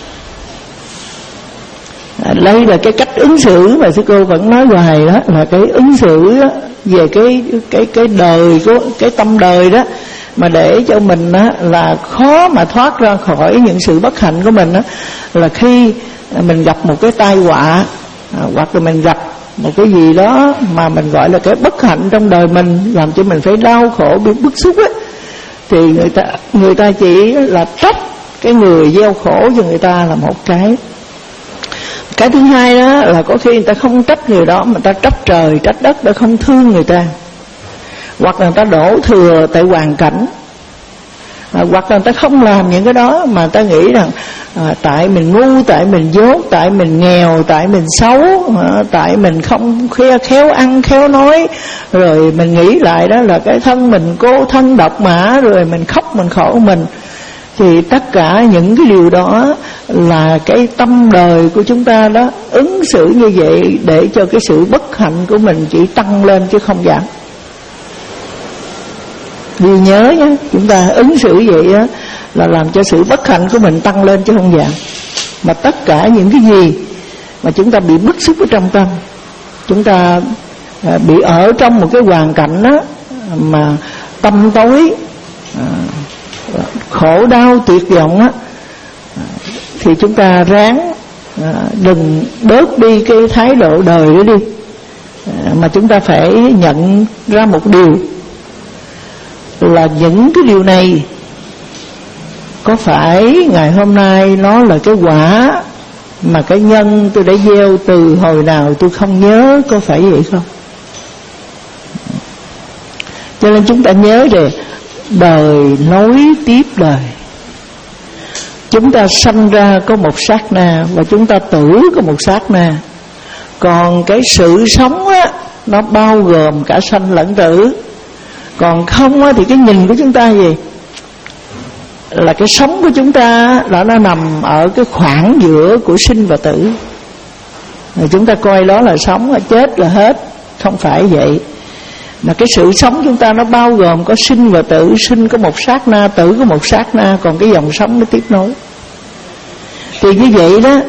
À, đây là cái cách ứng xử mà sư cô vẫn nói hoài đó, là cái ứng xử đó, về cái cái cái đời của cái tâm đời đó, mà để cho mình đó, là khó mà thoát ra khỏi những sự bất hạnh của mình đó, là khi mình gặp một cái tai họa, à, hoặc là mình gặp một cái gì đó mà mình gọi là cái bất hạnh trong đời mình, làm cho mình phải đau khổ, bị bức xúc á, thì người ta người ta chỉ là trách cái người gieo khổ cho người ta là một cái. Cái thứ hai đó là có khi người ta không trách người đó, mà người ta trách trời trách đất để không thương người ta, hoặc là người ta đổ thừa tại hoàn cảnh, à, hoặc là người ta không làm những cái đó mà người ta nghĩ rằng à, tại mình ngu, tại mình dốt, tại mình nghèo, tại mình xấu, à, tại mình không khéo, khéo ăn khéo nói, rồi mình nghĩ lại đó là cái thân mình cô thân độc mã, rồi mình khóc mình khổ mình. Thì tất cả những cái điều đó là cái tâm đời của chúng ta đó, ứng xử như vậy để cho cái sự bất hạnh của mình chỉ tăng lên chứ không giảm. Vì nhớ nhé, chúng ta ứng xử vậy á, là làm cho sự bất hạnh của mình tăng lên chứ không giảm. Mà tất cả những cái gì mà chúng ta bị bức xúc ở trong tâm, chúng ta à, bị ở trong một cái hoàn cảnh đó mà tâm tối, à, khổ đau tuyệt vọng á, thì chúng ta ráng à, đừng bớt đi cái thái độ đời đó đi, à, mà chúng ta phải nhận ra một điều là những cái điều này có phải ngày hôm nay nó là cái quả mà cái nhân tôi đã gieo từ hồi nào tôi không nhớ, có phải vậy không? Cho nên chúng ta nhớ về đời nối tiếp đời. Chúng ta sanh ra có một sát na và chúng ta tử có một sát na. Còn cái sự sống á, nó bao gồm cả sanh lẫn tử. Còn không á, thì cái nhìn của chúng ta gì? Là cái sống của chúng ta là nó nằm ở cái khoảng giữa của sinh và tử. Rồi chúng ta coi đó là sống, chết là hết. Không phải vậy. Mà cái sự sống chúng ta nó bao gồm có sinh và tử. Sinh có một sát na, tử có một sát na. Còn cái dòng sống nó tiếp nối. Thì như vậy đó,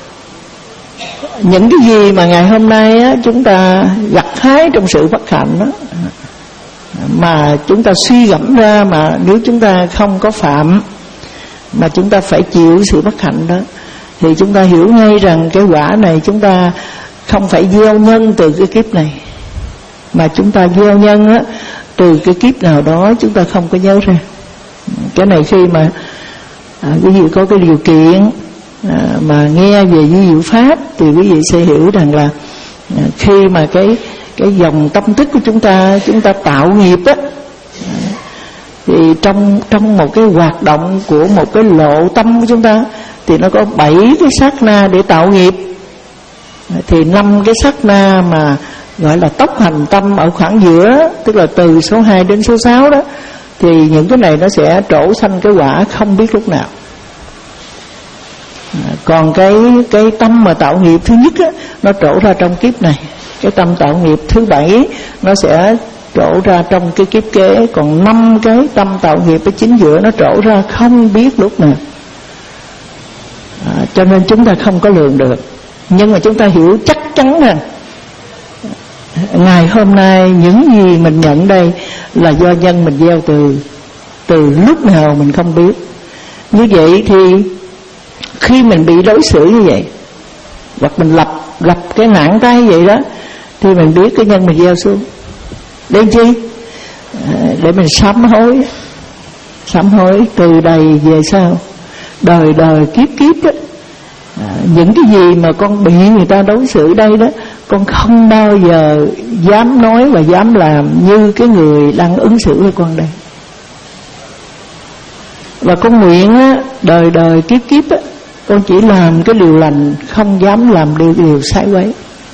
những cái gì mà ngày hôm nay á, chúng ta gặt hái trong sự bất hạnh đó, mà chúng ta suy gẫm ra, mà nếu chúng ta không có phạm, mà chúng ta phải chịu sự bất hạnh đó, thì chúng ta hiểu ngay rằng cái quả này chúng ta không phải gieo nhân từ cái kiếp này, mà chúng ta gieo nhân á, từ cái kiếp nào đó chúng ta không có nhớ ra. Cái này khi mà à, quý vị có cái điều kiện à, mà nghe về vi diệu pháp, thì quý vị sẽ hiểu rằng là à, khi mà cái cái dòng tâm thức của chúng ta chúng ta tạo nghiệp á, thì trong trong một cái hoạt động của một cái lộ tâm của chúng ta thì nó có bảy cái sát na để tạo nghiệp. Thì năm cái sát na mà gọi là tốc hành tâm ở khoảng giữa, tức là từ số hai đến số sáu đó, thì những cái này nó sẽ trổ sanh cái quả không biết lúc nào. Còn cái cái tâm mà tạo nghiệp thứ nhất á, nó trổ ra trong kiếp này. Cái tâm tạo nghiệp thứ bảy nó sẽ trổ ra trong cái kiếp kế. Còn năm cái tâm tạo nghiệp ở chính giữa nó trổ ra không biết lúc nào. à, Cho nên chúng ta không có lường được. Nhưng mà chúng ta hiểu chắc chắn rằng ngày hôm nay những gì mình nhận đây là do nhân mình gieo từ Từ lúc nào mình không biết. Như vậy thì khi mình bị đối xử như vậy, hoặc mình lập lập cái nạn tay vậy đó, thì mình biết cái nhân mình gieo xuống. Để chi? À, để mình sám hối. Sám hối từ đây về sau, đời đời kiếp kiếp đó. À, những cái gì mà con bị người ta đối xử đây đó, con không bao giờ dám nói và dám làm như cái người đang ứng xử với con đây. Và con nguyện á, đời đời kiếp kiếp á, con chỉ làm cái điều lành, không dám làm điều, điều sai quấy.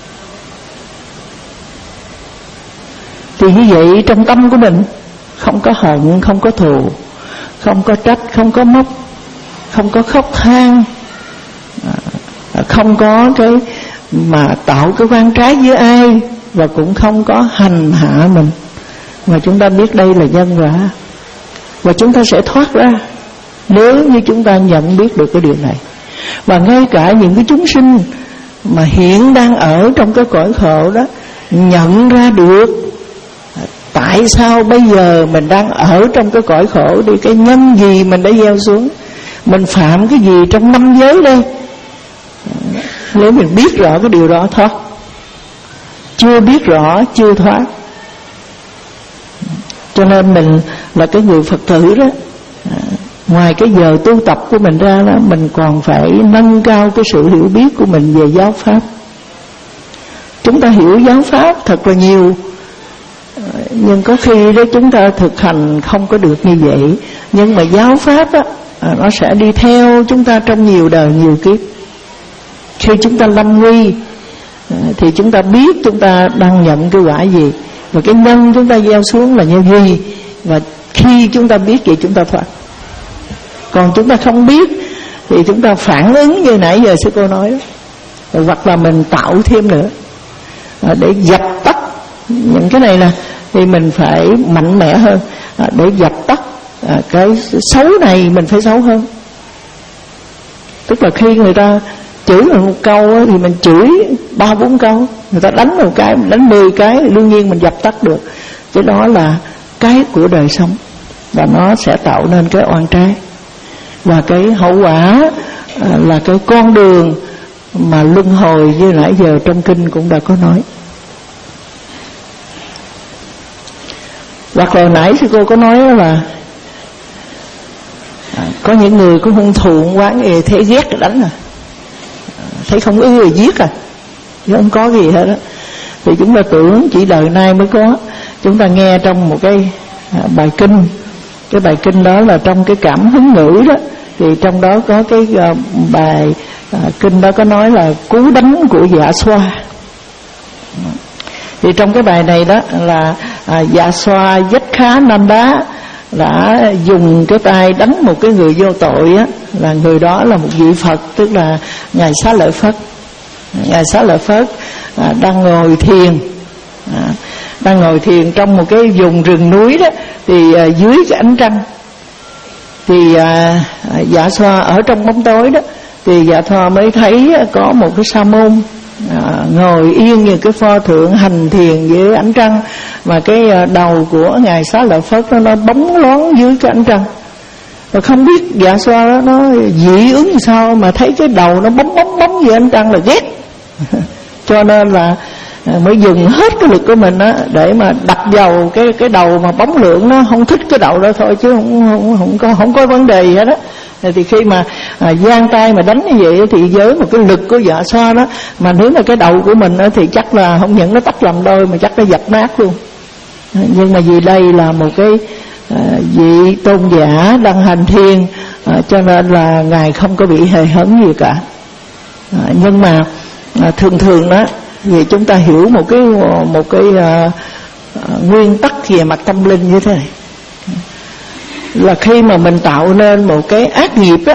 Thì như vậy trong tâm của mình không có hận, không có thù, không có trách, không có móc, không có khóc than, không có cái mà tạo cái oan trái với ai, và cũng không có hành hạ mình. Mà chúng ta biết đây là nhân quả, và chúng ta sẽ thoát ra nếu như chúng ta nhận biết được cái điều này. Và ngay cả những cái chúng sinh mà hiện đang ở trong cái cõi khổ đó, nhận ra được tại sao bây giờ mình đang ở trong cái cõi khổ đi, cái nhân gì mình đã gieo xuống, mình phạm cái gì trong năm giới đây. Nếu mình biết rõ cái điều đó thoát, chưa biết rõ chưa thoát. Cho nên mình là cái người Phật tử đó, ngoài cái giờ tu tập của mình ra đó, mình còn phải nâng cao cái sự hiểu biết của mình về giáo pháp. Chúng ta hiểu giáo pháp thật là nhiều, nhưng có khi đó chúng ta thực hành không có được như vậy. Nhưng mà giáo pháp á, nó sẽ đi theo chúng ta trong nhiều đời nhiều kiếp. Khi chúng ta lâm nguy thì chúng ta biết chúng ta đang nhận cái quả gì, và cái nhân chúng ta gieo xuống là như gì. Và khi chúng ta biết vậy chúng ta thoát. Còn chúng ta không biết thì chúng ta phản ứng như nãy giờ sư cô nói đó. Hoặc là mình tạo thêm nữa để dập tắt những cái này nè, thì mình phải mạnh mẽ hơn để dập tắt cái xấu này. Mình phải xấu hơn. Tức là khi người ta chửi chửi mình một câu á, thì mình chửi ba bốn câu. Người ta đánh một cái, mình đánh mười cái, đương nhiên mình dập tắt được. Cái đó là cái của đời sống, và nó sẽ tạo nên cái oan trái. Và cái hậu quả à, là cái con đường mà luân hồi như nãy giờ trong kinh cũng đã có nói. Hoặc là nãy sư cô có nói là à, có những người có hung thù quán thì thấy ghét rồi đánh à, thấy không ưa rồi giết à, chứ không có gì hết đó. Thì chúng ta tưởng chỉ đời nay mới có. Chúng ta nghe trong một cái à, bài kinh. Cái bài kinh đó là trong cái cảm hứng ngữ đó, thì trong đó có cái uh, bài uh, kinh đó có nói là cú đánh của Dạ Xoa. Thì trong cái bài này đó là uh, Dạ Xoa Yết-khá Nanda đã dùng cái tay đánh một cái người vô tội á, là người đó là một vị Phật, tức là ngài Xá Lợi Phất. Ngài Xá Lợi Phất uh, đang ngồi thiền, uh, đang ngồi thiền trong một cái vùng rừng núi đó, thì uh, dưới cái ánh trăng thì à, Dạ Xoa ở trong bóng tối đó, thì Dạ Xoa mới thấy có một cái sa môn à, ngồi yên như cái pho tượng hành thiền dưới ánh trăng, mà cái à, đầu của ngài Xá Lợi Phất nó, nó bóng loáng dưới cái ánh trăng. Và không biết Dạ Xoa đó nó dị ứng sao mà thấy cái đầu nó bóng bóng bóng dưới ánh trăng là ghét. Cho nên là mới dùng hết cái lực của mình á để mà đập vào cái cái đầu mà bóng lượng, nó không thích cái đầu đó thôi, chứ không không không có không có vấn đề gì hết á. Thì khi mà à, giang tay mà đánh như vậy thì với một cái lực của Dạ Xoa đó, mà nếu mà cái đầu của mình á thì chắc là không những nó tách làm đôi mà chắc nó dập nát luôn. Nhưng mà vì đây là một cái à, vị tôn giả đang hành thiền, à, cho nên là ngài không có bị hề hấn gì cả. À, nhưng mà à, thường thường đó vì chúng ta hiểu một cái một cái uh, uh, nguyên tắc về mặt tâm linh như thế này, là khi mà mình tạo nên một cái ác nghiệp á,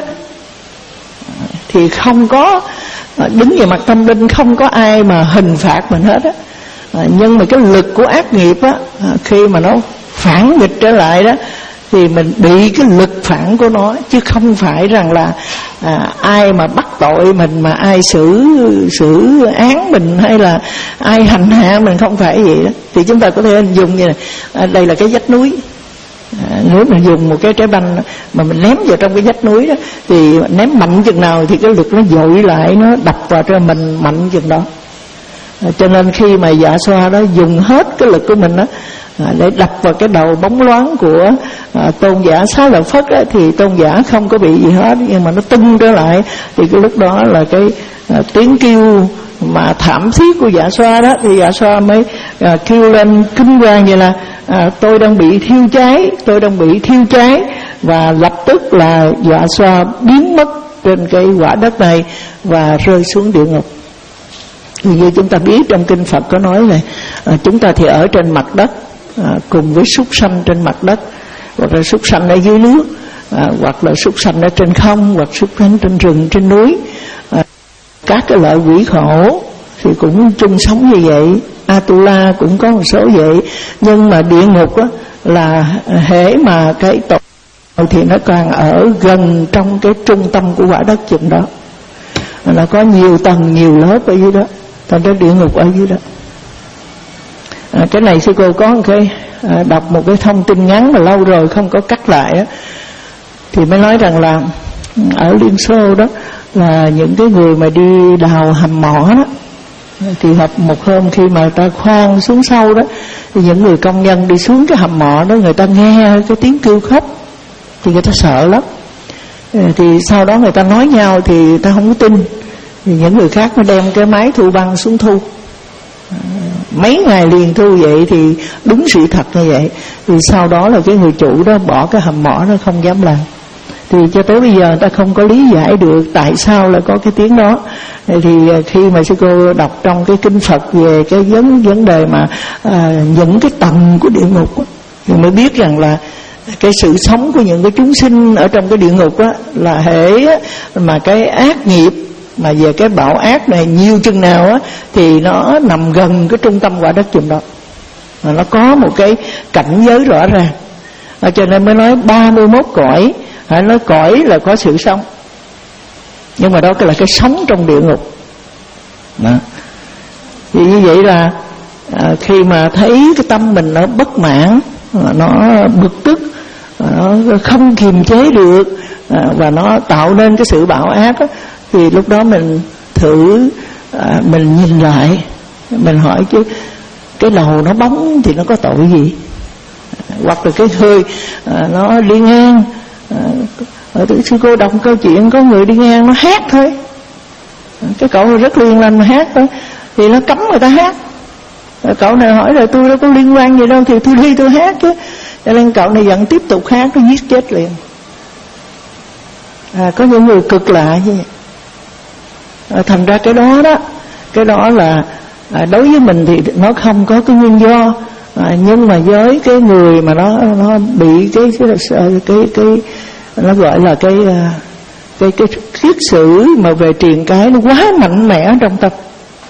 thì không có uh, đứng về mặt tâm linh không có ai mà hình phạt mình hết á. Uh, nhưng mà cái lực của ác nghiệp á, uh, khi mà nó phản nghịch trở lại đó, thì mình bị cái lực phản của nó, chứ không phải rằng là à, ai mà bắt tội mình, mà ai xử xử án mình, hay là ai hành hạ mình, không phải vậy đó. Thì chúng ta có thể hình dung như này, à, đây là cái vách núi. À, nếu mình dùng một cái trái banh mà mình ném vào trong cái vách núi đó, thì ném mạnh chừng nào thì cái lực nó dội lại, nó đập vào trên mình mạnh chừng đó. À, cho nên khi mà Dạ Xoa đó dùng hết cái lực của mình đó à, để đập vào cái đầu bóng loáng của à, tôn giả Xá Lợi Phất á, thì tôn giả không có bị gì hết, nhưng mà nó tung trở lại. Thì cái lúc đó là cái à, tiếng kêu mà thảm thiết của Dạ Xoa đó, thì Dạ Xoa mới à, kêu lên kinh hoàng vậy là à, tôi đang bị thiêu cháy, tôi đang bị thiêu cháy. Và lập tức là Dạ Xoa biến mất trên cái quả đất này và rơi xuống địa ngục. Như chúng ta biết trong kinh Phật có nói là à, chúng ta thì ở trên mặt đất à, cùng với súc sanh trên mặt đất, hoặc là súc sanh ở dưới nước, à, hoặc là súc sanh ở trên không, hoặc súc sanh trên rừng, trên núi. À, các cái loại quỷ khổ thì cũng chung sống như vậy. Atula cũng có một số vậy. Nhưng mà địa ngục á, là hễ mà cái tội thì nó càng ở gần trong cái trung tâm của quả đất chừng đó. Nó có nhiều tầng, nhiều lớp ở dưới đó, thành ra địa ngục ở dưới đó. À, cái này sư cô có một cái à, đọc một cái thông tin ngắn mà lâu rồi không có cắt lại á, thì mới nói rằng là ở Liên Xô đó là những cái người mà đi đào hầm mỏ đó, thì hợp một hôm khi mà ta khoan xuống sâu đó, thì những người công nhân đi xuống cái hầm mỏ đó, người ta nghe cái tiếng kêu khóc thì người ta sợ lắm. Thì sau đó người ta nói nhau thì ta không có tin, thì những người khác mới đem cái máy thu băng xuống thu. Mấy ngày liền thu vậy thì đúng sự thật như vậy. Thì sau đó là cái người chủ đó bỏ cái hầm mỏ nó không dám làm. Thì cho tới bây giờ người ta không có lý giải được tại sao lại có cái tiếng đó. Thì khi mà sư cô đọc trong cái kinh Phật về cái vấn vấn đề mà à, những cái tầng của địa ngục á, thì mới biết rằng là cái sự sống của những cái chúng sinh ở trong cái địa ngục á, là hễ á, mà cái ác nghiệp mà về cái bạo ác này nhiều chừng nào á, thì nó nằm gần cái trung tâm quả đất chùm đó, mà nó có một cái cảnh giới rõ ràng. À, cho nên mới nói ba mươi mốt cõi, phải nói cõi là có sự sống. Nhưng mà đó là cái sống trong địa ngục đó. Thì như vậy là à, khi mà thấy cái tâm mình nó bất mãn, nó bực tức, nó không kiềm chế được, à, và nó tạo nên cái sự bạo ác á, thì lúc đó mình thử à, mình nhìn lại, mình hỏi chứ cái đầu nó bóng thì nó có tội gì? Hoặc là cái hơi à, nó đi ngang, à, ở từ sư cô đọc câu chuyện có người đi ngang nó hát thôi, cái cậu rất liên lành mà hát thôi, thì nó cấm người ta hát. Rồi cậu này hỏi là tôi đâu có liên quan gì đâu, thì tôi đi tôi hát chứ. Cho nên cậu này vẫn tiếp tục hát, nó giết chết liền. À, có những người cực lạ như vậy. À, thành ra cái đó đó, cái đó là à, đối với mình thì nó không có cái nguyên do, à, nhưng mà với cái người mà nó nó bị cái cái cái cái, cái nó gọi là cái cái cái kiết sử mà về truyền cái nó quá mạnh mẽ trong tâm,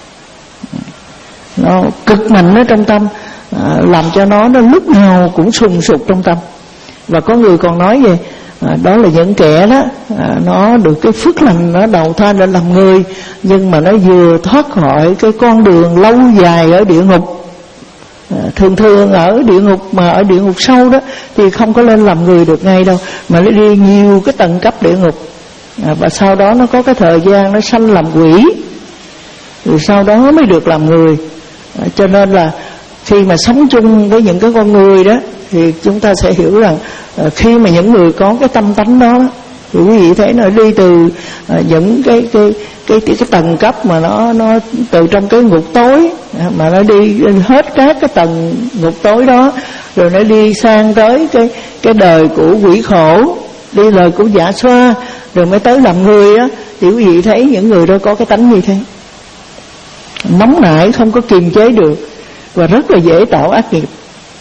nó cực mạnh ở trong tâm, à, làm cho nó nó lúc nào cũng sùng sục trong tâm. Và có người còn nói về à, đó là những kẻ đó à, nó được cái phước lành, nó đầu thai lên làm người, nhưng mà nó vừa thoát khỏi cái con đường lâu dài ở địa ngục. À, thường thường ở địa ngục mà ở địa ngục sâu đó thì không có lên làm người được ngay đâu, mà nó đi nhiều cái tầng cấp địa ngục, à, và sau đó nó có cái thời gian nó sanh làm quỷ, rồi sau đó mới được làm người. À, cho nên là khi mà sống chung với những cái con người đó thì chúng ta sẽ hiểu rằng à, khi mà những người có cái tâm tánh đó thì quý vị thấy nó đi từ à, những cái cái cái cái cái tầng cấp mà nó nó từ trong cái ngục tối, à, mà nó đi hết các cái tầng ngục tối đó, rồi nó đi sang tới cái cái đời của quỷ khổ, đi lời của dạ xoa, rồi mới tới làm người á, thì quý vị thấy những người đó có cái tánh như thế, nóng nảy không có kiềm chế được và rất là dễ tạo ác nghiệp.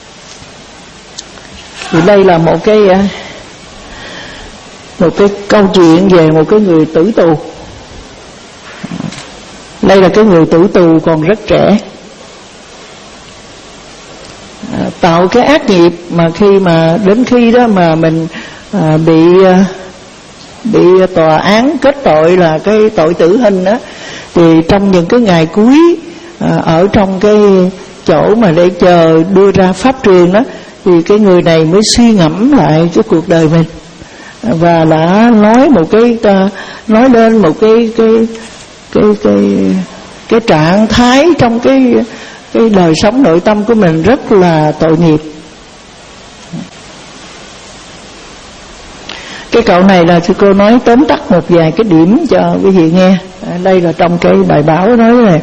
Thì đây là một cái một cái câu chuyện về một cái người tử tù. Đây là cái người tử tù còn rất trẻ, à, tạo cái ác nghiệp mà khi mà đến khi đó mà mình à, bị bị tòa án kết tội là cái tội tử hình đó, thì trong những cái ngày cuối à, ở trong cái chỗ mà để chờ đưa ra pháp trường đó, thì cái người này mới suy ngẫm lại cái cuộc đời mình, và đã nói một cái nói lên một cái cái cái cái cái trạng thái trong cái cái đời sống nội tâm của mình rất là tội nghiệp. Cái cậu này là sư cô nói tóm tắt một vài cái điểm cho quý vị nghe. À, đây là trong cái bài báo nói này.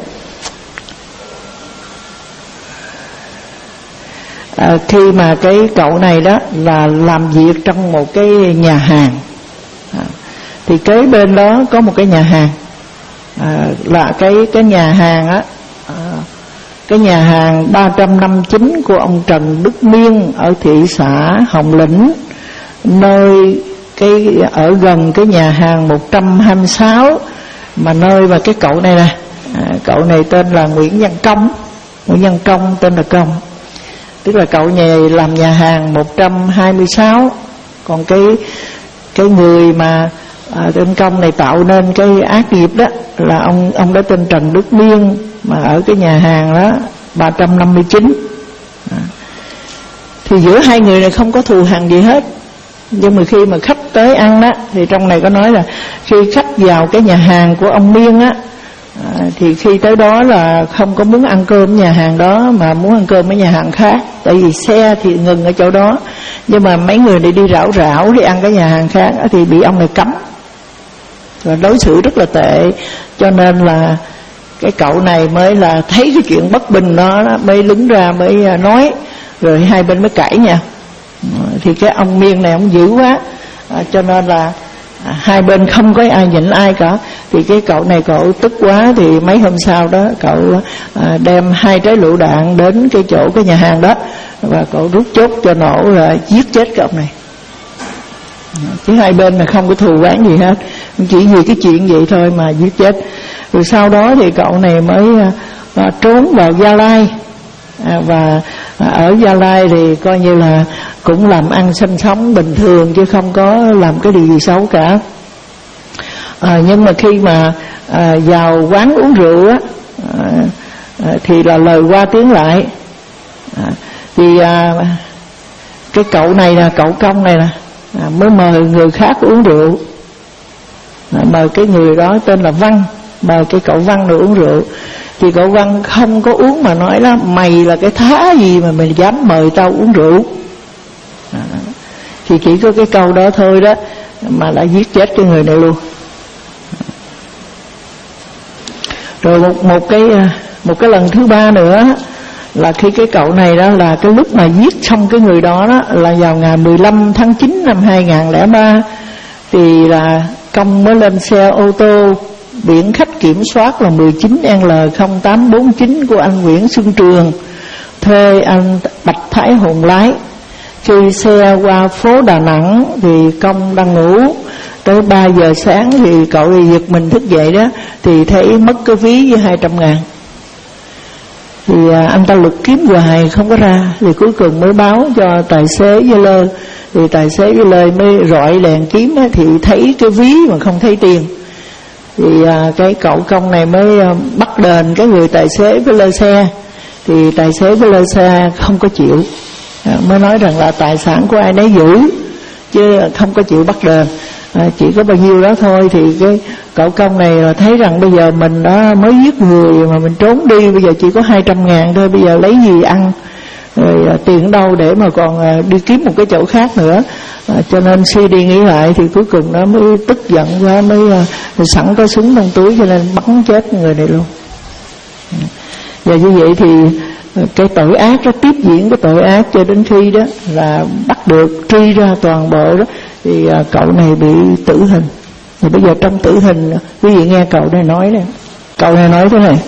À, khi mà cái cậu này đó là làm việc trong một cái nhà hàng, à, thì kế bên đó có một cái nhà hàng, à, là cái cái nhà hàng á, à, cái nhà hàng ba trăm năm mươi chín của ông Trần Đức Miên ở thị xã Hồng Lĩnh, nơi cái ở gần cái nhà hàng một trăm hai mươi sáu, mà nơi mà cái cậu này nè, à, cậu này tên là Nguyễn Văn Công, Nguyễn Văn Công tên là Công. Tức là cậu nhà làm nhà hàng một trăm hai mươi sáu. Còn cái cái người mà à, tên Công này tạo nên cái ác nghiệp đó là ông ông đó tên Trần Đức Miên, mà ở cái nhà hàng đó ba trăm năm mươi chín. À. Thì giữa hai người này không có thù hằn gì hết. Nhưng mà khi mà khách tới ăn đó, thì trong này có nói là khi khách vào cái nhà hàng của ông Miên á, à, thì khi tới đó là không có muốn ăn cơm ở nhà hàng đó, mà muốn ăn cơm ở nhà hàng khác. Tại vì xe thì ngừng ở chỗ đó, nhưng mà mấy người này đi rảo rảo đi ăn cái nhà hàng khác thì bị ông này cấm và đối xử rất là tệ. Cho nên là cái cậu này mới là thấy cái chuyện bất bình đó, đó mới đứng ra mới nói, rồi hai bên mới cãi nha. Thì cái ông Miên này ông dữ quá, à, cho nên là à, hai bên không có ai nhịn ai cả. Thì cái cậu này cậu tức quá, thì mấy hôm sau đó cậu à, đem hai trái lựu đạn đến cái chỗ cái nhà hàng đó, và cậu rút chốt cho nổ rồi giết chết cái ông này. Chứ hai bên là không có thù oán gì hết, chỉ vì cái chuyện vậy thôi mà giết chết. Rồi sau đó thì cậu này mới à, trốn vào Gia Lai, à, và à, ở Gia Lai thì coi như là cũng làm ăn sinh sống bình thường, chứ không có làm cái điều gì xấu cả. À, nhưng mà khi mà à, vào quán uống rượu á, à, à, thì là lời qua tiếng lại. À, thì à, cái cậu này là cậu công này nè, à, mới mời người khác uống rượu. À, mời cái người đó tên là Văn, mời cái cậu Văn được uống rượu. Thì cậu Văn không có uống mà nói đó: mày là cái thá gì mà mày dám mời tao uống rượu. À, thì chỉ có cái câu đó thôi đó mà đã giết chết cái người này luôn. Rồi một, một cái một cái lần thứ ba nữa là khi cái cậu này đó, là cái lúc mà giết xong cái người đó đó là vào ngày mười lăm tháng chín năm hai nghìn không trăm lẻ ba. Thì là công mới lên xe ô tô biển khách kiểm soát là mười chín L không tám bốn chín của anh Nguyễn Xuân Trường, thuê anh Bạch Thái Hùng lái. Khi xe qua phố Đà Nẵng thì công đang ngủ, tới ba giờ sáng thì cậu thì giật mình thức dậy đó, thì thấy mất cái ví với hai trăm ngàn. Thì à, anh ta lục kiếm hoài không có ra, thì cuối cùng mới báo cho tài xế với lơ. Thì tài xế với lơ mới rọi đèn kiếm á, thì thấy cái ví mà không thấy tiền. Thì à, cái cậu công này mới à, bắt đền cái người tài xế với lơ xe. Thì tài xế với lơ xe không có chịu, à, mới nói rằng là tài sản của ai nấy giữ, chứ không có chịu bắt đền. À, chỉ có bao nhiêu đó thôi. Thì cái cậu công này là thấy rằng bây giờ mình đã mới giết người mà mình trốn đi, bây giờ chỉ có hai trăm ngàn thôi, bây giờ lấy gì ăn, rồi à, tiền đâu để mà còn à, đi kiếm một cái chỗ khác nữa. À, cho nên suy đi nghĩ lại thì cuối cùng nó mới tức giận quá, mới à, sẵn có súng trong túi cho nên bắn chết người này luôn. Và như vậy thì cái tội ác đó tiếp diễn cái tội ác cho đến khi đó là bắt được, truy ra toàn bộ đó, thì à, cậu này bị tử hình. Thì bây giờ trong tử hình, quý vị nghe cậu này nói này, cậu này nói thế này: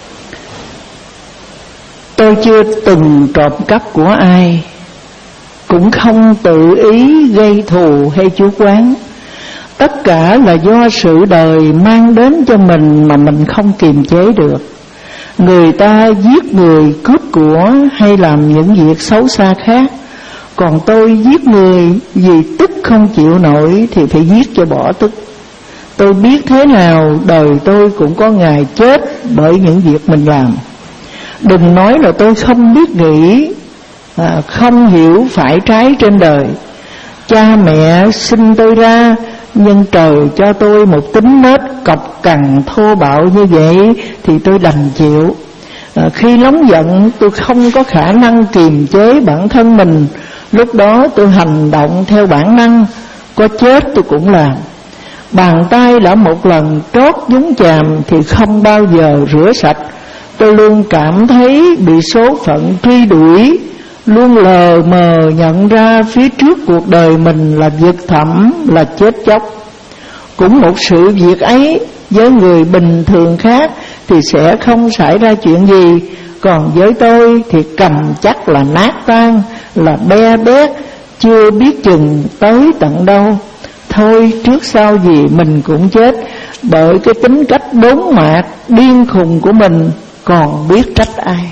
tôi chưa từng trộm cắp của ai, cũng không tự ý gây thù hay chủ quán. Tất cả là do sự đời mang đến cho mình mà mình không kiềm chế được. Người ta giết người, cướp của hay làm những việc xấu xa khác, còn tôi giết người vì tức không chịu nổi thì phải giết cho bỏ tức. Tôi biết thế nào đời tôi cũng có ngày chết bởi những việc mình làm. Đừng nói là tôi không biết nghĩ, à, không hiểu phải trái trên đời. Cha mẹ sinh tôi ra, nhưng trời cho tôi một tính nết cọc cằn thô bạo như vậy thì tôi đành chịu. À, khi nóng giận tôi không có khả năng kiềm chế bản thân mình, lúc đó tôi hành động theo bản năng, có chết tôi cũng làm. Bàn tay đã một lần trót nhúng chàm thì không bao giờ rửa sạch. Tôi luôn cảm thấy bị số phận truy đuổi, luôn lờ mờ nhận ra phía trước cuộc đời mình là vực thẳm, là chết chóc. Cũng một sự việc ấy với người bình thường khác thì sẽ không xảy ra chuyện gì, còn với tôi thì cầm chắc là nát tan, là be bét, chưa biết chừng tới tận đâu. Thôi trước sau gì mình cũng chết, bởi cái tính cách đốn mạt điên khùng của mình, còn biết trách ai.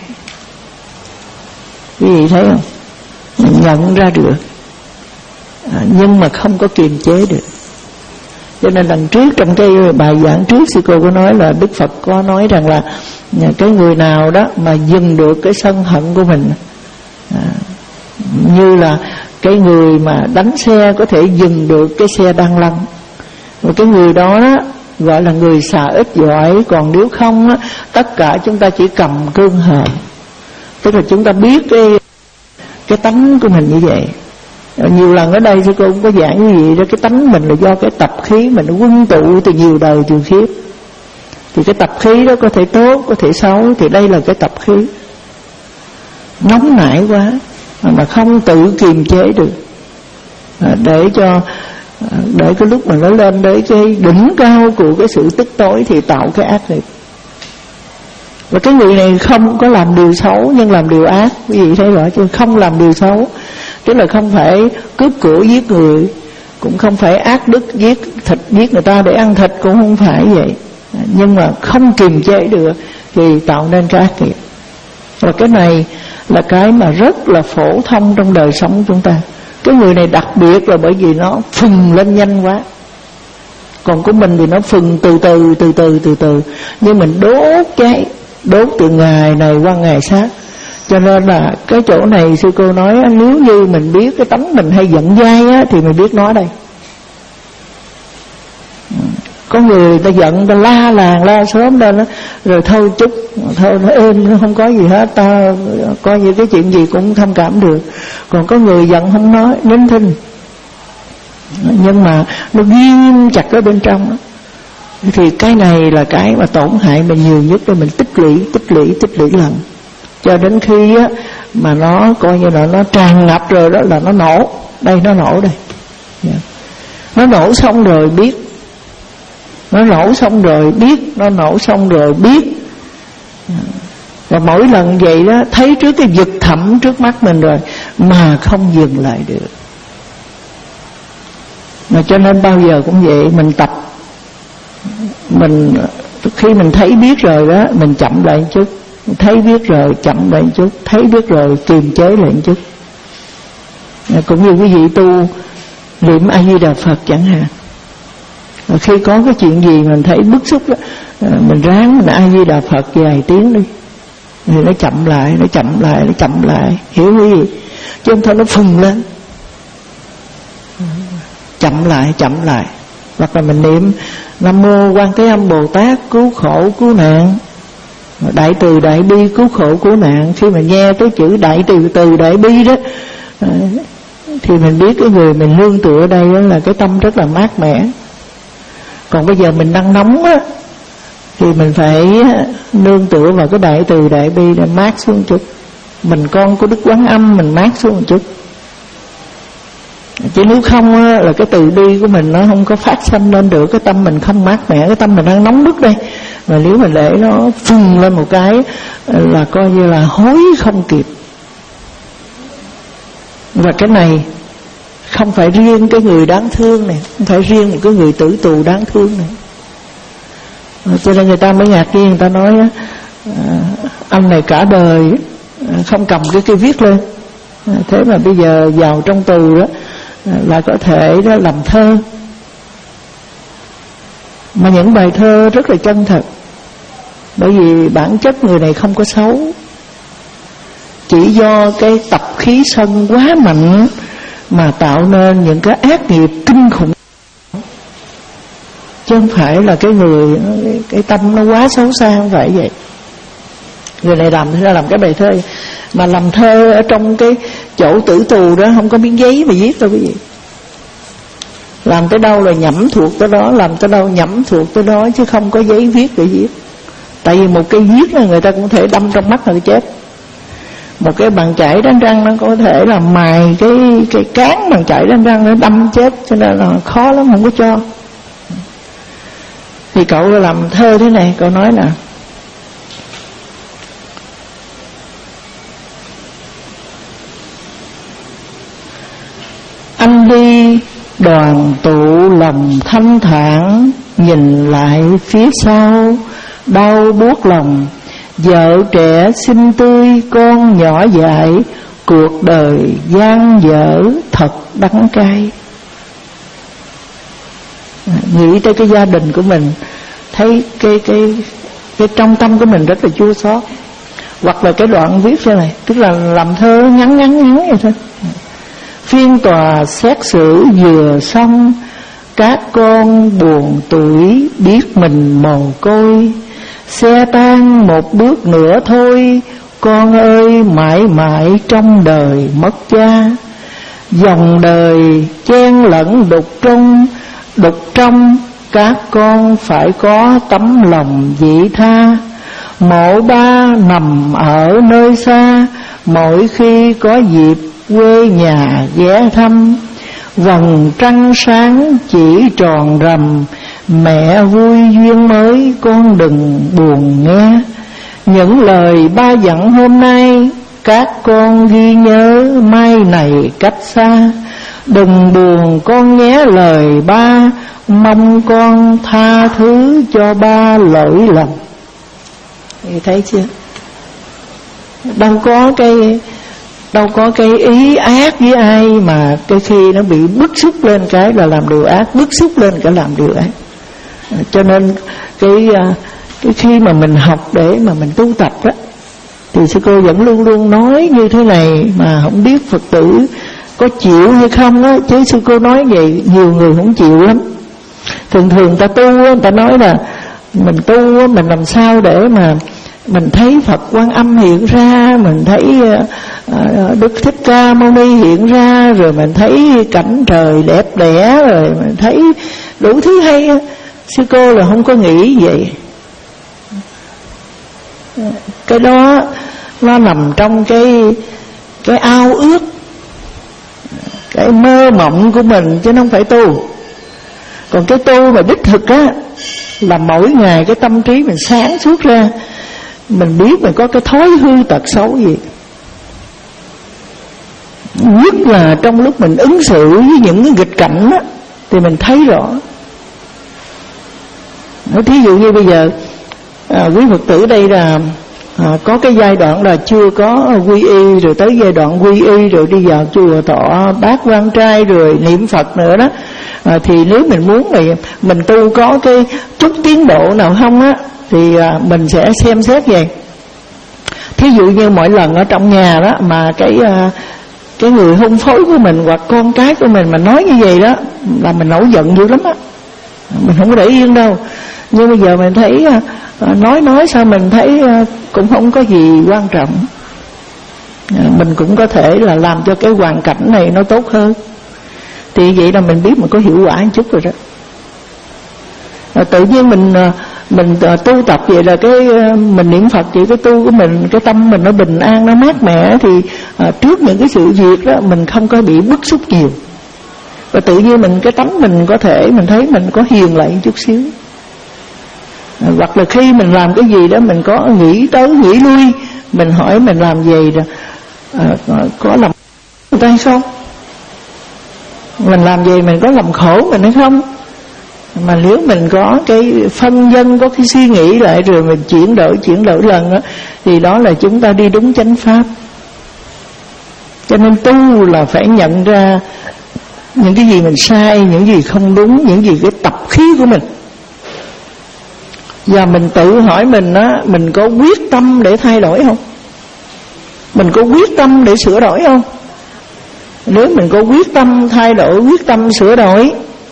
Quý vị thấy không? Mình nhận ra được, à, nhưng mà không có kiềm chế được. Cho nên lần trước trong cái bài giảng trước, sư cô có nói là Đức Phật có nói rằng là cái người nào đó mà dừng được cái sân hận của mình, à, như là cái người mà đánh xe có thể dừng được cái xe đang lăn, và cái người đó, đó gọi là người xà ít giỏi. Còn nếu không á, tất cả chúng ta chỉ cầm cơn hờn, tức là chúng ta biết cái cái tánh của mình như vậy. Nhiều lần ở đây sư cô cũng có giảng như vậy đó, cái tánh mình là do cái tập khí mình quân tụ từ nhiều đời trường kiếp. Thì cái tập khí đó có thể tốt, có thể xấu. Thì đây là cái tập khí nóng nảy quá mà không tự kiềm chế được, để cho để cái lúc mà nó lên đến cái đỉnh cao của cái sự tức tối thì tạo cái ác nghiệp. Và cái người này không có làm điều xấu nhưng làm điều ác. Quý vị thấy rõ chứ? Không làm điều xấu, tức là không phải cướp của giết người, cũng không phải ác đức giết thịt, giết người ta để ăn thịt, cũng không phải vậy. Nhưng mà không kiềm chế được thì tạo nên cái ác nghiệp. Và cái này là cái mà rất là phổ thông trong đời sống của chúng ta. Cái người này đặc biệt là bởi vì nó phừng lên nhanh quá. Còn của mình thì nó phừng từ từ từ từ từ từ, nhưng mình đốt cháy, đốt từ ngày này qua ngày khác. Cho nên là cái chỗ này sư cô nói, nếu như mình biết cái tánh mình hay giận dai á, thì mình biết nói đây. Có người ta giận, ta la làng la sớm lên đó, rồi thôi chút, thôi nó êm, không có gì hết, ta coi như cái chuyện gì cũng thông cảm được. Còn có người giận không nói, nín thinh, nhưng mà nó ghim chặt ở bên trong đó. Thì cái này là cái mà tổn hại mình nhiều nhất, để mình tích lũy, tích lũy, tích lũy lần, cho đến khi á, mà nó coi như là nó tràn ngập rồi đó là nó nổ. Đây nó nổ đây, yeah. Nó nổ xong rồi biết, nó nổ xong rồi biết, nó nổ xong rồi biết. Và mỗi lần vậy đó, thấy trước cái vực thẳm trước mắt mình rồi mà không dừng lại được. Mà cho nên bao giờ cũng vậy, mình tập, mình khi mình thấy biết rồi đó, mình chậm lại một chút, thấy biết rồi chậm lại một chút, thấy biết rồi kiềm chế lại một chút. Cũng như quý vị tu niệm A Di Đà Phật chẳng hạn, khi có cái chuyện gì mình thấy bức xúc đó, mình ráng mình A Di Đà Phật vài tiếng đi, thì nó chậm lại, nó chậm lại, nó chậm lại, hiểu quý vị? Chứ không thôi nó phừng lên, chậm lại, chậm lại. Hoặc là mình niệm Nam Mô Quan Thế Âm Bồ Tát cứu khổ cứu nạn, đại từ đại bi cứu khổ cứu nạn. Khi mà nghe tới chữ đại từ từ đại bi đó, thì mình biết cái người mình nương tựa ở đây là cái tâm rất là mát mẻ. Còn bây giờ mình đang nóng á, thì mình phải nương tựa vào cái đại từ đại bi để mát xuống một chút. Mình con của Đức Quán Âm, mình mát xuống một chút. Chứ nếu không á, là cái từ bi của mình nó không có phát sanh lên được. Cái tâm mình không mát mẻ, cái tâm mình đang nóng bức đây, mà nếu mình để nó phừng lên một cái là coi như là hối không kịp. Và cái này không phải riêng cái người đáng thương này, không phải riêng một cái người tử tù đáng thương này. Cho nên người ta mới ngạc nhiên, người ta nói anh này cả đời không cầm cái cây viết lên, thế mà bây giờ vào trong tù đó là có thể đó làm thơ. Mà những bài thơ rất là chân thật, bởi vì bản chất người này không có xấu, chỉ do cái tập khí sân quá mạnh mà tạo nên những cái ác nghiệp kinh khủng, chứ không phải là cái người cái, cái tâm nó quá xấu xa, không phải vậy. Người này làm ra làm cái bài thơ, mà làm thơ ở trong cái chỗ tử tù đó không có miếng giấy mà viết đâu quý vị. Làm tới đâu là nhẩm thuộc tới đó, làm tới đâu nhẩm thuộc tới đó, chứ không có giấy viết để viết. Tại vì một cây viết là người ta cũng thể đâm trong mắt người chết. Một cái bàn chải đánh răng nó có thể là mài cái cái cán bàn chải đánh răng nó đâm chết, cho nên là khó lắm, không có cho. Thì cậu làm thơ thế này, cậu nói là anh đi đoàn tụ lòng thanh thản, nhìn lại phía sau đau buốt lòng. Vợ trẻ xinh tươi, con nhỏ dại, cuộc đời gian dở thật đắng cay. Nghĩ tới cái gia đình của mình, thấy cái cái cái trong tâm của mình rất là chua xót. Hoặc là cái đoạn viết thế này, tức là làm thơ ngắn ngắn ngắn vậy thôi. Phiên tòa xét xử vừa xong, các con buồn tuổi biết mình mồ côi. Xe tan một bước nữa thôi, con ơi mãi mãi trong đời mất cha. Dòng đời chen lẫn đục trong, đục trong các con phải có tấm lòng vị tha. Mộ ba nằm ở nơi xa, mỗi khi có dịp quê nhà ghé thăm. Vầng trăng sáng chỉ tròn rằm, mẹ vui duyên mới con đừng buồn nghe. Những lời ba dặn hôm nay, các con ghi nhớ mai này cách xa. Đừng buồn con nhé lời ba, mong con tha thứ cho ba lỗi lầm. Thì thấy chưa? Đâu có cái Đâu có cái ý ác với ai, mà cái khi nó bị bức xúc lên cái là làm điều ác, bức xúc lên cái làm điều ác. Cho nên cái, cái khi mà mình học để mà mình tu tập đó, thì sư cô vẫn luôn luôn nói như thế này, mà không biết Phật tử có chịu hay không á. Chứ sư cô nói vậy nhiều người không chịu lắm. Thường thường ta tu, người ta nói là mình tu, mình làm sao để mà mình thấy Phật Quan Âm hiện ra, mình thấy Đức Thích Ca Mâu Ni hiện ra, rồi mình thấy cảnh trời đẹp đẽ, rồi mình thấy đủ thứ hay. Sư cô là không có nghĩ vậy. Cái đó nó nằm trong cái cái ao ước, cái mơ mộng của mình, chứ không phải tu. Còn cái tu mà đích thực á, là mỗi ngày cái tâm trí mình sáng suốt ra, mình biết mình có cái thói hư tật xấu gì. Nhất là trong lúc mình ứng xử với những cái nghịch cảnh á, thì mình thấy rõ. Thí dụ như bây giờ à, quý Phật tử đây là à, có cái giai đoạn là chưa có quy y, rồi tới giai đoạn quy y, rồi đi vào chùa thọ bát quan trai, rồi niệm Phật nữa đó. À, thì nếu mình muốn thì mình tu có cái chút tiến bộ nào không á, thì à, mình sẽ xem xét vậy. Thí dụ như mỗi lần ở trong nhà đó mà cái à, cái người hôn phối của mình hoặc con cái của mình mà nói như vậy đó, là mình nổi giận dữ lắm á. Mình không có để yên đâu. Nhưng bây giờ mình thấy à, nói nói sao mình thấy à, cũng không có gì quan trọng. à, Mình cũng có thể là làm cho cái hoàn cảnh này nó tốt hơn. Thì vậy là mình biết mình có hiệu quả một chút rồi đó. à, Tự nhiên mình Mình tu tập vậy là cái mình niệm Phật vậy, cái tu của mình, cái tâm mình nó bình an, nó mát mẻ. Thì à, trước những cái sự việc đó mình không có bị bức xúc nhiều. Và tự nhiên mình cái tánh mình có thể mình thấy mình có hiền lại một chút xíu. à, Hoặc là khi mình làm cái gì đó mình có nghĩ tới nghĩ lui, mình hỏi mình làm gì đó à, có làm người ta hay không, mình làm gì mình có làm khổ mình hay không. Mà nếu mình có cái phân dân, có cái suy nghĩ lại, rồi mình chuyển đổi chuyển đổi lần đó, thì đó là chúng ta đi đúng chánh pháp. Cho nên tu là phải nhận ra những cái gì mình sai, những gì không đúng, những gì cái tập khí của mình. Và mình tự hỏi mình á, mình có quyết tâm để thay đổi không? Mình có quyết tâm để sửa đổi không? Nếu mình có quyết tâm thay đổi, quyết tâm sửa đổi,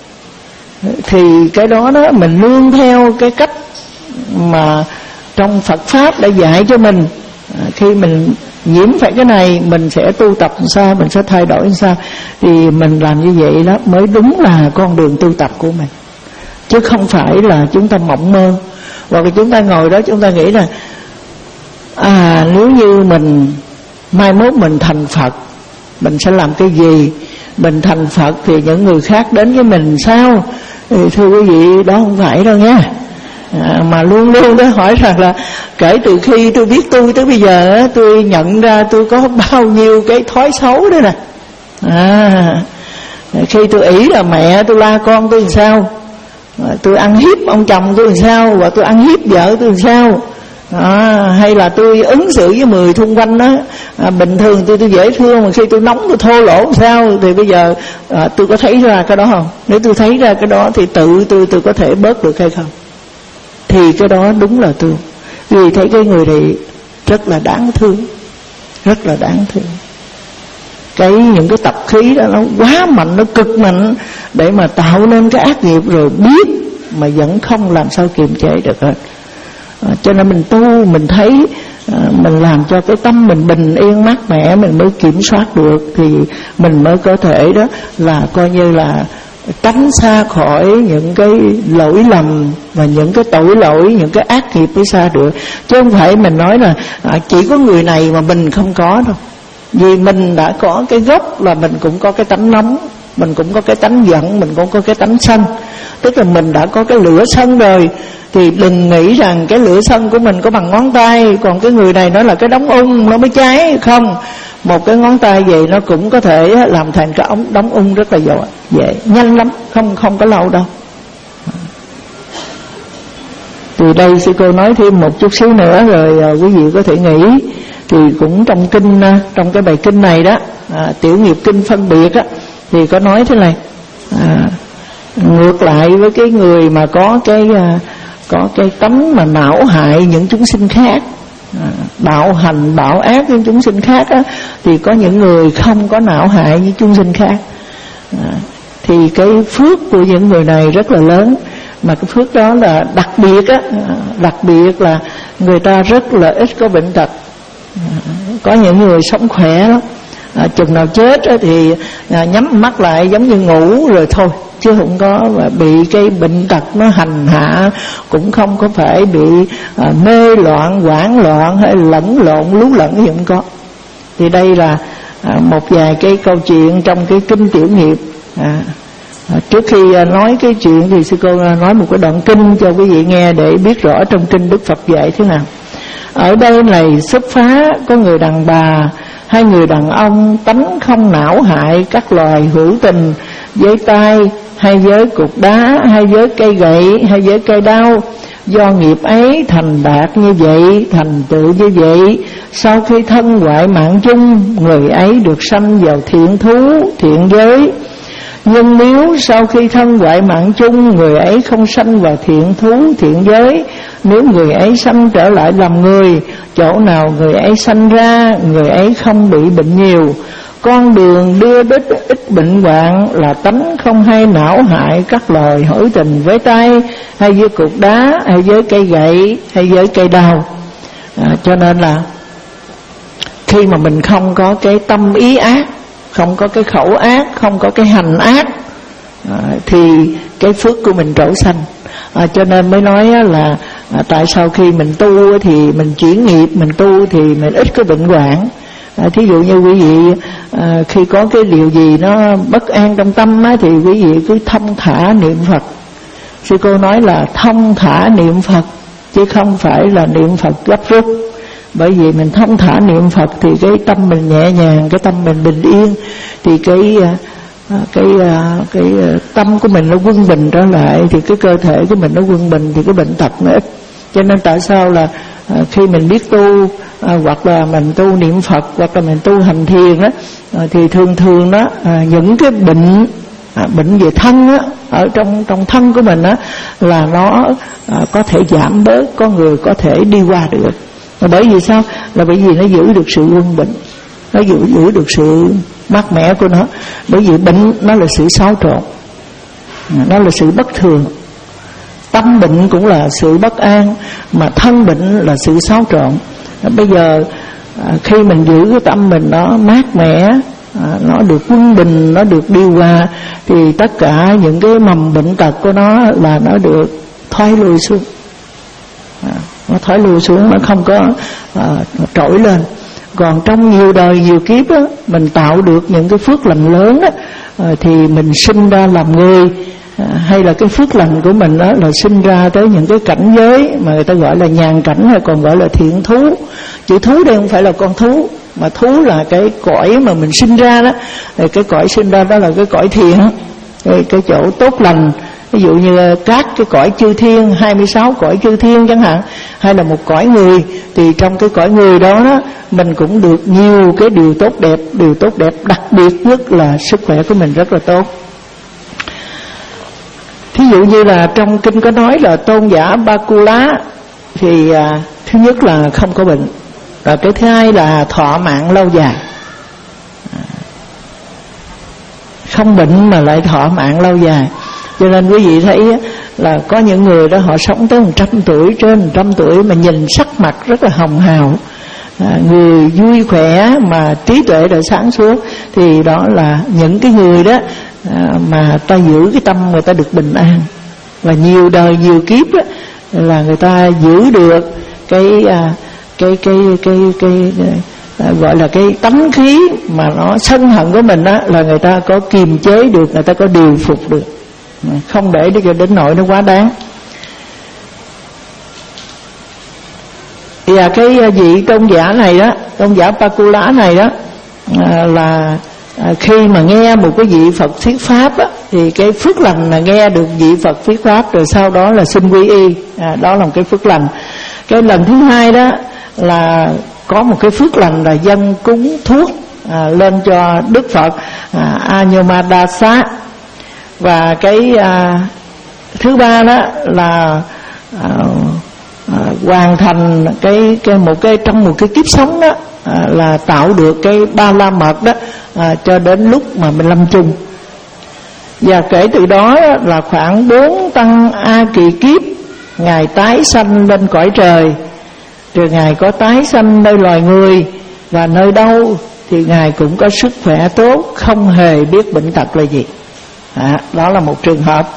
thì cái đó đó mình nương theo cái cách mà trong Phật Pháp đã dạy cho mình. à, Khi mình nhiễm phải cái này, mình sẽ tu tập làm sao, mình sẽ thay đổi làm sao. Thì mình làm như vậy đó mới đúng là con đường tu tập của mình. Chứ không phải là chúng ta mộng mơ. Hoặc là chúng ta ngồi đó chúng ta nghĩ là À nếu như mình mai mốt mình thành Phật, mình sẽ làm cái gì? Mình thành Phật thì những người khác đến với mình sao? Thì thưa quý vị, đó không phải đâu nha. à, Mà luôn luôn đó hỏi rằng là kể từ khi tôi biết tu tới bây giờ, tôi nhận ra tôi có bao nhiêu cái thói xấu đó nè. à, Khi tôi ỷ là mẹ, tôi la con tôi làm sao, tôi ăn hiếp ông chồng tôi làm sao, và tôi ăn hiếp vợ tôi làm sao. À, hay là tôi ứng xử với người xung quanh đó, à, bình thường tôi tôi dễ thương, mà khi tôi nóng tôi thô lỗ làm sao. Thì bây giờ à, tôi có thấy ra cái đó không? Nếu tôi thấy ra cái đó thì tự tôi tôi có thể bớt được hay không? Thì cái đó đúng là tôi. Vì thấy cái người này rất là đáng thương, rất là đáng thương. Cái những cái tập khí đó nó quá mạnh, nó cực mạnh để mà tạo nên cái ác nghiệp, rồi biết mà vẫn không làm sao kiềm chế được hết. À, cho nên mình tu, mình thấy à, mình làm cho cái tâm mình bình yên mát mẻ, mình mới kiểm soát được, thì mình mới có thể đó là coi như là tránh xa khỏi những cái lỗi lầm và những cái tội lỗi, những cái ác nghiệp mới xa được. Chứ không phải mình nói là à, chỉ có người này mà mình không có đâu. Vì mình đã có cái gốc là mình cũng có cái tánh nóng, mình cũng có cái tánh giận, mình cũng có cái tánh sân. Tức là mình đã có cái lửa sân rồi, thì đừng nghĩ rằng cái lửa sân của mình có bằng ngón tay, còn cái người này nói là cái đống ung nó mới cháy. Không, một cái ngón tay vậy nó cũng có thể làm thành cái ống đống ung rất là dễ, dễ nhanh lắm, không không có lâu đâu. Từ đây sư cô nói thêm một chút xíu nữa rồi quý vị có thể nghĩ. Thì cũng trong kinh, trong cái bài kinh này đó, à, Tiểu Nghiệp Kinh phân biệt á, thì có nói thế này. à, Ngược lại với cái người mà có cái có cái tánh mà não hại những chúng sinh khác, bạo hành bạo ác những chúng sinh khác á, thì có những người không có não hại những chúng sinh khác. À, thì cái phước của những người này rất là lớn, mà cái phước đó là đặc biệt á, đặc biệt là người ta rất là ít có bệnh tật. À, có những người sống khỏe lắm, à, chừng nào chết á, thì à, nhắm mắt lại giống như ngủ rồi thôi, chứ không có bị cái bệnh tật nó hành hạ, cũng không có phải bị à, mê loạn, hoảng loạn hay lẫn lộn lú lẫn gì không có. Thì đây là à, một vài cái câu chuyện trong cái kinh Tiểu Nghiệp. à, à, Trước khi à, nói cái chuyện thì sư cô nói một cái đoạn kinh cho quý vị nghe để biết rõ trong kinh Đức Phật dạy thế nào. Ở đây này xuất phá có người đàn bà, hai người đàn ông tánh không não hại các loài hữu tình, với tay hay với cục đá hay với cây gậy hay với cây đao. Do nghiệp ấy thành đạt như vậy, thành tựu như vậy, sau khi thân hoại mạng chung, người ấy được sanh vào thiện thú, thiện giới. Nhưng nếu sau khi thân hoại mạng chung, người ấy không sanh vào thiện thú, thiện giới, nếu người ấy sanh trở lại làm người, chỗ nào người ấy sanh ra, người ấy không bị bệnh nhiều. Con đường đưa đến ít bệnh hoạn là tánh không hay não hại các loài hữu tình với tay, hay với cục đá, hay với cây gậy, hay với cây đao. À, cho nên là khi mà mình không có cái tâm ý ác, không có cái khẩu ác, không có cái hành ác, à, thì cái phước của mình trổ xanh. À, cho nên mới nói là à, tại sao khi mình tu thì mình chuyển nghiệp, mình tu thì mình ít có bệnh hoạn. À, thí dụ như quý vị à, khi có cái điều gì nó bất an trong tâm á, thì quý vị cứ thông thả niệm Phật. Sư cô nói là thông thả niệm Phật, chứ không phải là niệm Phật gấp rút. Bởi vì mình thông thả niệm Phật thì cái tâm mình nhẹ nhàng, cái tâm mình bình yên, thì cái cái cái, cái tâm của mình nó quân bình trở lại, thì cái cơ thể của mình nó quân bình, thì cái bệnh tật nó ít. Cho nên tại sao là à, khi mình biết tu à, hoặc là mình tu niệm Phật, hoặc là mình tu hành thiền đó, à, thì thường thường đó à, những cái bệnh à, bệnh về thân á, ở trong trong thân của mình á, là nó à, có thể giảm bớt, có người có thể đi qua được. Và bởi vì sao? Là bởi vì nó giữ được sự quân bình, nó giữ giữ được sự mát mẻ của nó. Bởi vì bệnh nó là sự xáo trộn, nó là sự bất thường. Tâm bệnh cũng là sự bất an, mà thân bệnh là sự xáo trộn. Bây giờ à, khi mình giữ cái tâm mình nó mát mẻ, à, nó được quân bình, nó được điều hòa, thì tất cả những cái mầm bệnh tật của nó là nó được thoái lui xuống. À, nó thoái lui xuống, nó không có à, trỗi lên. Còn trong nhiều đời nhiều kiếp á, mình tạo được những cái phước lành lớn á, à, thì mình sinh ra làm người, à, hay là cái phước lành của mình đó là sinh ra tới những cái cảnh giới mà người ta gọi là nhàn cảnh, hay còn gọi là thiện thú. Chữ thú đây không phải là con thú, mà thú là cái cõi mà mình sinh ra đó. Thì cái cõi sinh ra đó là cái cõi thiện, cái, cái chỗ tốt lành. Ví dụ như các cái cõi chư thiên, hai mươi sáu cõi chư thiên chẳng hạn, hay là một cõi người, thì trong cái cõi người đó, đó mình cũng được nhiều cái điều tốt đẹp. Điều tốt đẹp đặc biệt nhất là sức khỏe của mình rất là tốt. Thí dụ như là trong kinh có nói là tôn giả Bakula thì à, thứ nhất là không có bệnh, và cái thứ hai là thọ mạng lâu dài. Không bệnh mà lại thọ mạng lâu dài. Cho nên quý vị thấy là có những người đó họ sống tới một trăm tuổi, trên một trăm tuổi mà nhìn sắc mặt rất là hồng hào, à, người vui khỏe mà trí tuệ đã sáng suốt, thì đó là những cái người đó à, mà ta giữ cái tâm người ta được bình an. Và nhiều đời nhiều kiếp đó, là người ta giữ được cái à, cái cái cái cái, cái à, gọi là cái tánh khí mà nó sân hận của mình đó, là người ta có kiềm chế được, người ta có điều phục được, không để cho đến nỗi nó quá đáng. Và cái vị tôn giả này đó, tôn giả Bakula này đó, à, là à, khi mà nghe một cái vị Phật thuyết pháp á, thì cái phước lành là nghe được vị Phật thuyết pháp, rồi sau đó là xin quy y, à, đó là một cái phước lành. Cái lần thứ hai đó là có một cái phước lành là dâng cúng thuốc à, lên cho Đức Phật à, Anyodhasa. Và cái à, thứ ba đó là à, à, hoàn thành cái cái một cái trong một cái kiếp sống đó à, là tạo được cái ba la mật đó à, cho đến lúc mà mình lâm chung. Và kể từ đó là khoảng bốn tăng a kỳ kiếp Ngài tái sanh lên cõi trời, rồi Ngài có tái sanh nơi loài người, và nơi đâu thì Ngài cũng có sức khỏe tốt, không hề biết bệnh tật là gì. à, Đó là một trường hợp.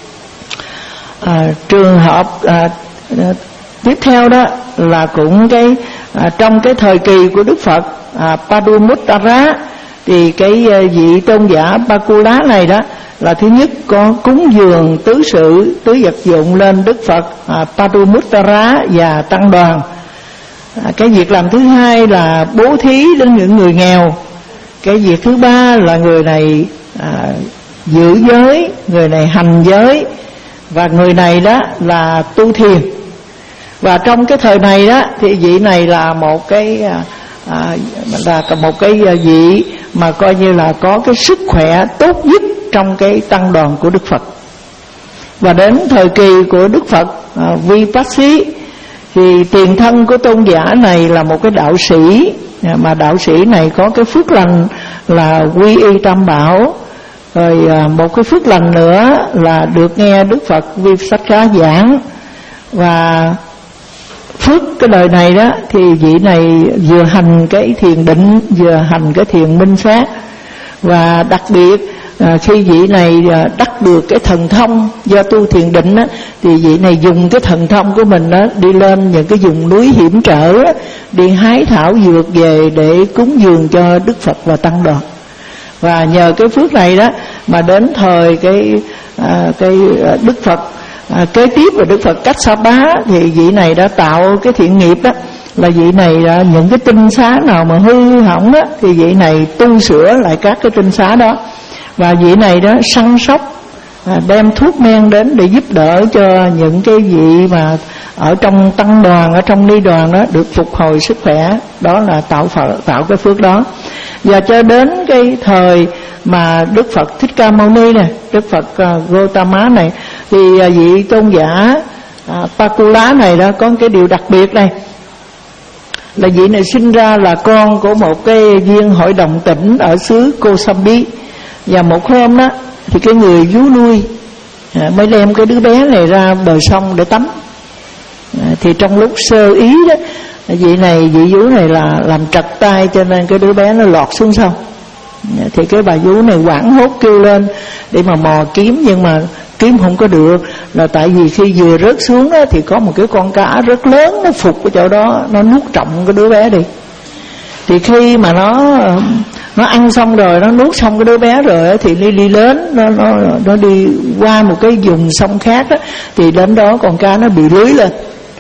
à, Trường hợp à, tiếp theo đó là cũng cái à, trong cái thời kỳ của Đức Phật à, Padumuttara, thì cái vị tôn giả Pakula này đó là thứ nhất có cúng dường tứ sự tứ vật dụng lên Đức Phật à, Padumuttara và tăng đoàn. à, Cái việc làm thứ hai là bố thí đến những người nghèo. Cái việc thứ ba là người này à, giữ giới, người này hành giới, và người này đó là tu thiền. Và trong cái thời này đó thì vị này là một cái à, là một cái vị mà coi như là có cái sức khỏe tốt nhất trong cái tăng đoàn của Đức Phật. Và đến thời kỳ của Đức Phật à, Vipassy, thì tiền thân của tôn giả này là một cái đạo sĩ, mà đạo sĩ này có cái phước lành là quy y tam bảo. Rồi à, một cái phước lành nữa là được nghe Đức Phật Vipassika giảng. Và phước cái đời này đó thì vị này vừa hành cái thiền định, vừa hành cái thiền minh sát. Và đặc biệt à, khi vị này à, đắc được cái thần thông do tu thiền định á, thì vị này dùng cái thần thông của mình á, đi lên những cái vùng núi hiểm trở á, đi hái thảo dược về để cúng dường cho Đức Phật và tăng đoàn. Và nhờ cái phước này đó mà đến thời cái à, cái Đức Phật à, kế tiếp là Đức Phật Kassapa, thì vị này đã tạo cái thiện nghiệp đó, là vị này đã, những cái tinh xá nào mà hư hỏng đó thì vị này tu sửa lại các cái tinh xá đó. Và vị này đó săn sóc à, đem thuốc men đến để giúp đỡ cho những cái vị mà ở trong tăng đoàn, ở trong ni đoàn đó được phục hồi sức khỏe. Đó là tạo Phật, tạo cái phước đó. Và cho đến cái thời mà Đức Phật Thích Ca Mâu Ni này, Đức Phật uh, Gotama này, thì uh, vị tôn giả uh, Pakula này đó có cái điều đặc biệt này, là vị này sinh ra là con của một cái viên hội đồng tỉnh ở xứ Kosambi. Và một hôm đó thì cái người vú nuôi à, mới đem cái đứa bé này ra bờ sông để tắm. à, Thì trong lúc sơ ý đó, vị này vị vú này là làm trật tay, cho nên cái đứa bé nó lọt xuống sông. à, Thì cái bà vú này hoảng hốt kêu lên để mà mò kiếm, nhưng mà kiếm không có được. Là tại vì khi vừa rớt xuống đó, thì có một cái con cá rất lớn nó phục cái chỗ đó, nó nuốt trọng cái đứa bé đi. Thì khi mà nó nó ăn xong rồi, nó nuốt xong cái đứa bé rồi thì đi đi lớn, nó nó nó đi qua một cái vùng sông khác đó, thì đến đó con cá nó bị lưới lên.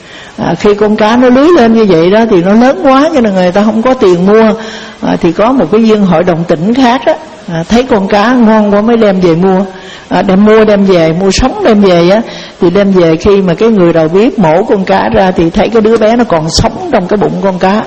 À, khi con cá nó lưới lên như vậy đó thì nó lớn quá cho nên người ta không có tiền mua. À, thì có một cái viên hội đồng tỉnh khác đó, à, thấy con cá ngon quá mới đem về mua. À, đem mua đem về, mua sống đem về á, thì đem về khi mà cái người đầu bếp mổ con cá ra thì thấy cái đứa bé nó còn sống trong cái bụng con cá.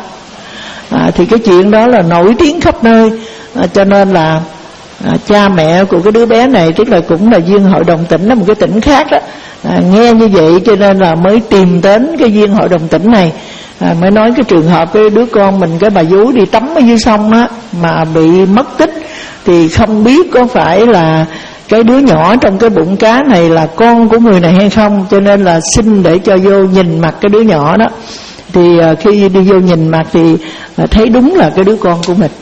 À, thì cái chuyện đó là nổi tiếng khắp nơi. à, Cho nên là à, cha mẹ của cái đứa bé này, tức là cũng là viên hội đồng tỉnh, là một cái tỉnh khác đó, à, nghe như vậy cho nên là mới tìm đến cái viên hội đồng tỉnh này. à, Mới nói cái trường hợp cái đứa con mình, cái bà vú đi tắm ở dưới sông á, mà bị mất tích, thì không biết có phải là cái đứa nhỏ trong cái bụng cá này là con của người này hay không, cho nên là xin để cho vô nhìn mặt cái đứa nhỏ đó. Thì uh, khi đi vô nhìn mặt thì uh, thấy đúng là cái đứa con của mình,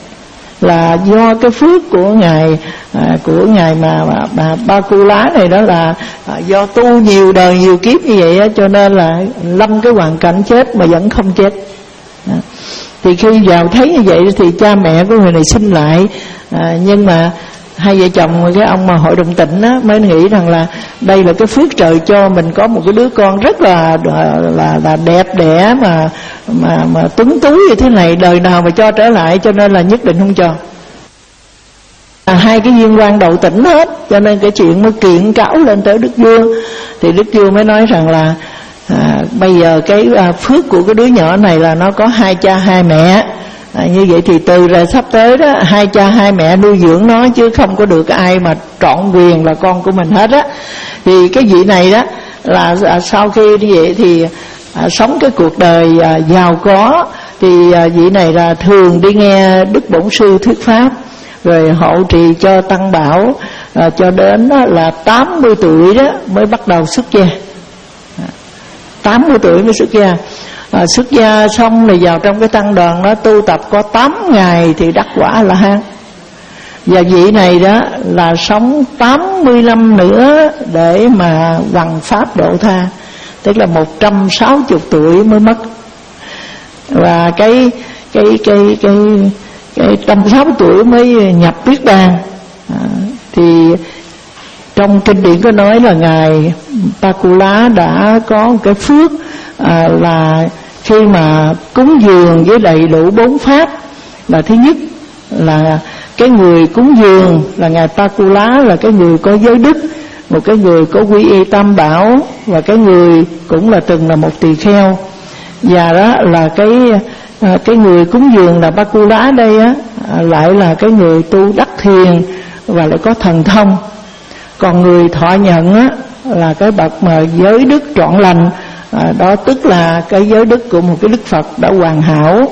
là do cái phước của ngài uh, của ngài mà, mà, mà Pakula này đó, là uh, do tu nhiều đời nhiều kiếp như vậy uh, cho nên là lâm cái hoàn cảnh chết mà vẫn không chết. uh. Thì khi vào thấy như vậy thì cha mẹ của người này xin lại, uh, nhưng mà hai vợ chồng cái ông mà hội đồng tỉnh á mới nghĩ rằng là đây là cái phước trời cho mình có một cái đứa con rất là là là đẹp đẽ mà mà mà tuấn tú như thế này, đời nào mà cho trở lại, cho nên là nhất định không cho. À, hai cái viên quan đầu tỉnh hết, cho nên cái chuyện mới kiện cáo lên tới đức vua. Thì đức vua mới nói rằng là à, bây giờ cái à, phước của cái đứa nhỏ này là nó có hai cha hai mẹ. À, như vậy thì từ ra sắp tới đó, hai cha hai mẹ nuôi dưỡng nó, chứ không có được ai mà trọn quyền là con của mình hết á. Thì cái vị này đó là à, sau khi như vậy thì à, sống cái cuộc đời à, giàu có, thì à, vị này là thường đi nghe Đức Bổn Sư thuyết pháp, rồi hộ trì cho tăng bảo, à, cho đến đó là tám mươi tuổi đó mới bắt đầu xuất gia. Tám mươi tuổi mới xuất gia. À, xuất gia xong rồi vào trong cái tăng đoàn đó tu tập có tám ngày thì đắc quả A La Hán. Và vị này đó là sống tám mươi năm nữa để mà hoằng pháp độ tha, tức là một trăm sáu mươi tuổi mới mất. Và cái cái cái cái cái một trăm sáu mươi tuổi mới nhập Niết Bàn. À, thì trong kinh điển có nói là ngài Pakula đã có một cái phước à, là khi mà cúng dường với đầy đủ bốn pháp, là thứ nhất là cái người cúng dường là ngài Pakula là cái người có giới đức, một cái người có quy y tam bảo, và cái người cũng là từng là một tỳ kheo. Và đó là cái à, cái người cúng dường là Pakula đây á, à, lại là cái người tu đắc thiền và lại có thần thông. Còn người thọ nhận á là cái bậc mà giới đức trọn lành, à, đó tức là cái giới đức của một cái Đức Phật đã hoàn hảo.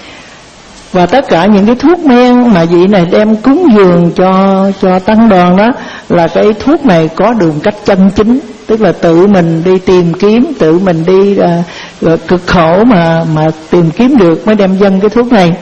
Và tất cả những cái thuốc men mà vị này đem cúng dường cho cho tăng đoàn đó là cái thuốc này có đường cách chân chính, tức là tự mình đi tìm kiếm, tự mình đi à, cực khổ mà mà tìm kiếm được mới đem dâng cái thuốc này.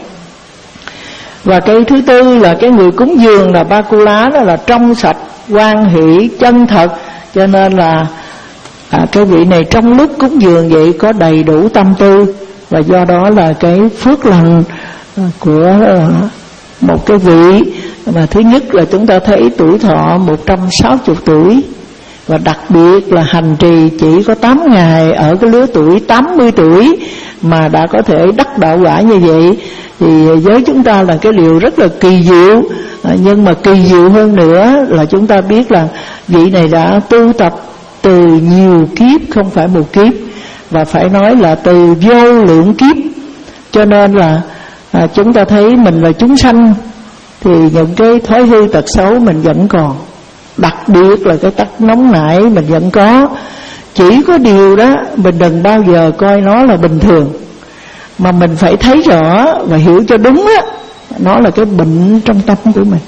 Và cái thứ tư là cái người cúng dường là Pakula đó là trong sạch, hoan hỷ, chân thật, cho nên là à, cái vị này trong lúc cúng dường vậy có đầy đủ tâm tư, và do đó là cái phước lành của một cái vị mà thứ nhất là chúng ta thấy tuổi thọ một trăm sáu mươi tuổi, và đặc biệt là hành trì chỉ có tám ngày ở cái lứa tuổi tám mươi tuổi mà đã có thể đắc đạo quả như vậy, thì với chúng ta là cái điều rất là kỳ diệu. À, nhưng mà kỳ diệu hơn nữa là chúng ta biết là vị này đã tu tập từ nhiều kiếp, không phải một kiếp, và phải nói là từ vô lượng kiếp. Cho nên là à, chúng ta thấy mình là chúng sanh thì những cái thói hư tật xấu mình vẫn còn, đặc biệt là cái tật nóng nảy mình vẫn có. Chỉ có điều đó mình đừng bao giờ coi nó là bình thường, mà mình phải thấy rõ và hiểu cho đúng á, nó là cái bệnh trong tâm của mình.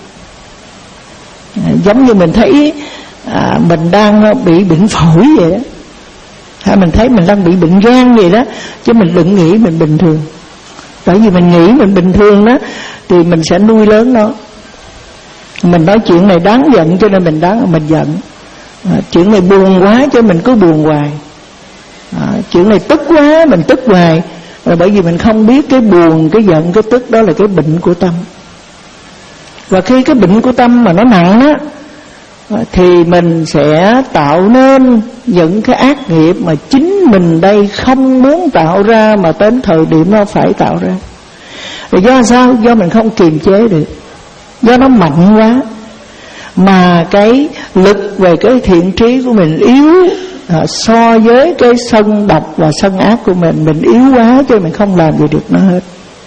À, giống như mình thấy à, mình đang bị bệnh phổi vậy đó, hay mình thấy mình đang bị bệnh gan vậy đó, chứ mình đừng nghĩ mình bình thường. Bởi vì mình nghĩ mình bình thường đó thì mình sẽ nuôi lớn nó. Mình nói chuyện này đáng giận cho nên mình đáng mình giận, à, chuyện này buồn quá cho mình cứ buồn hoài, à, chuyện này tức quá mình tức hoài. Rồi bởi vì mình không biết cái buồn, cái giận, cái tức đó là cái bệnh của tâm. Và khi cái bệnh của tâm mà nó nặng á, thì mình sẽ tạo nên những cái ác nghiệp mà chính mình đây không muốn tạo ra, mà đến thời điểm nó phải tạo ra. Rồi do sao? Do mình không kiềm chế được, do nó mạnh quá, mà cái lực về cái thiện trí của mình yếu à, so với cái sân độc và sân ác của mình, mình yếu quá cho mình không làm gì được nó hết.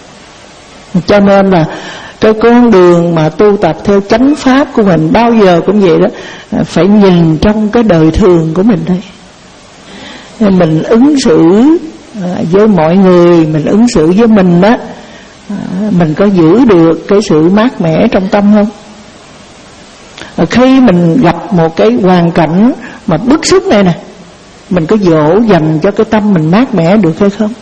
Cho nên là cái con đường mà tu tập theo chánh pháp của mình bao giờ cũng vậy đó, phải nhìn trong cái đời thường của mình đây. Mình ứng xử với mọi người, mình ứng xử với mình đó, mình có giữ được cái sự mát mẻ trong tâm không? Khi mình gặp một cái hoàn cảnh mà bức xúc này nè, mình có dỗ dành cho cái tâm mình mát mẻ được hay không?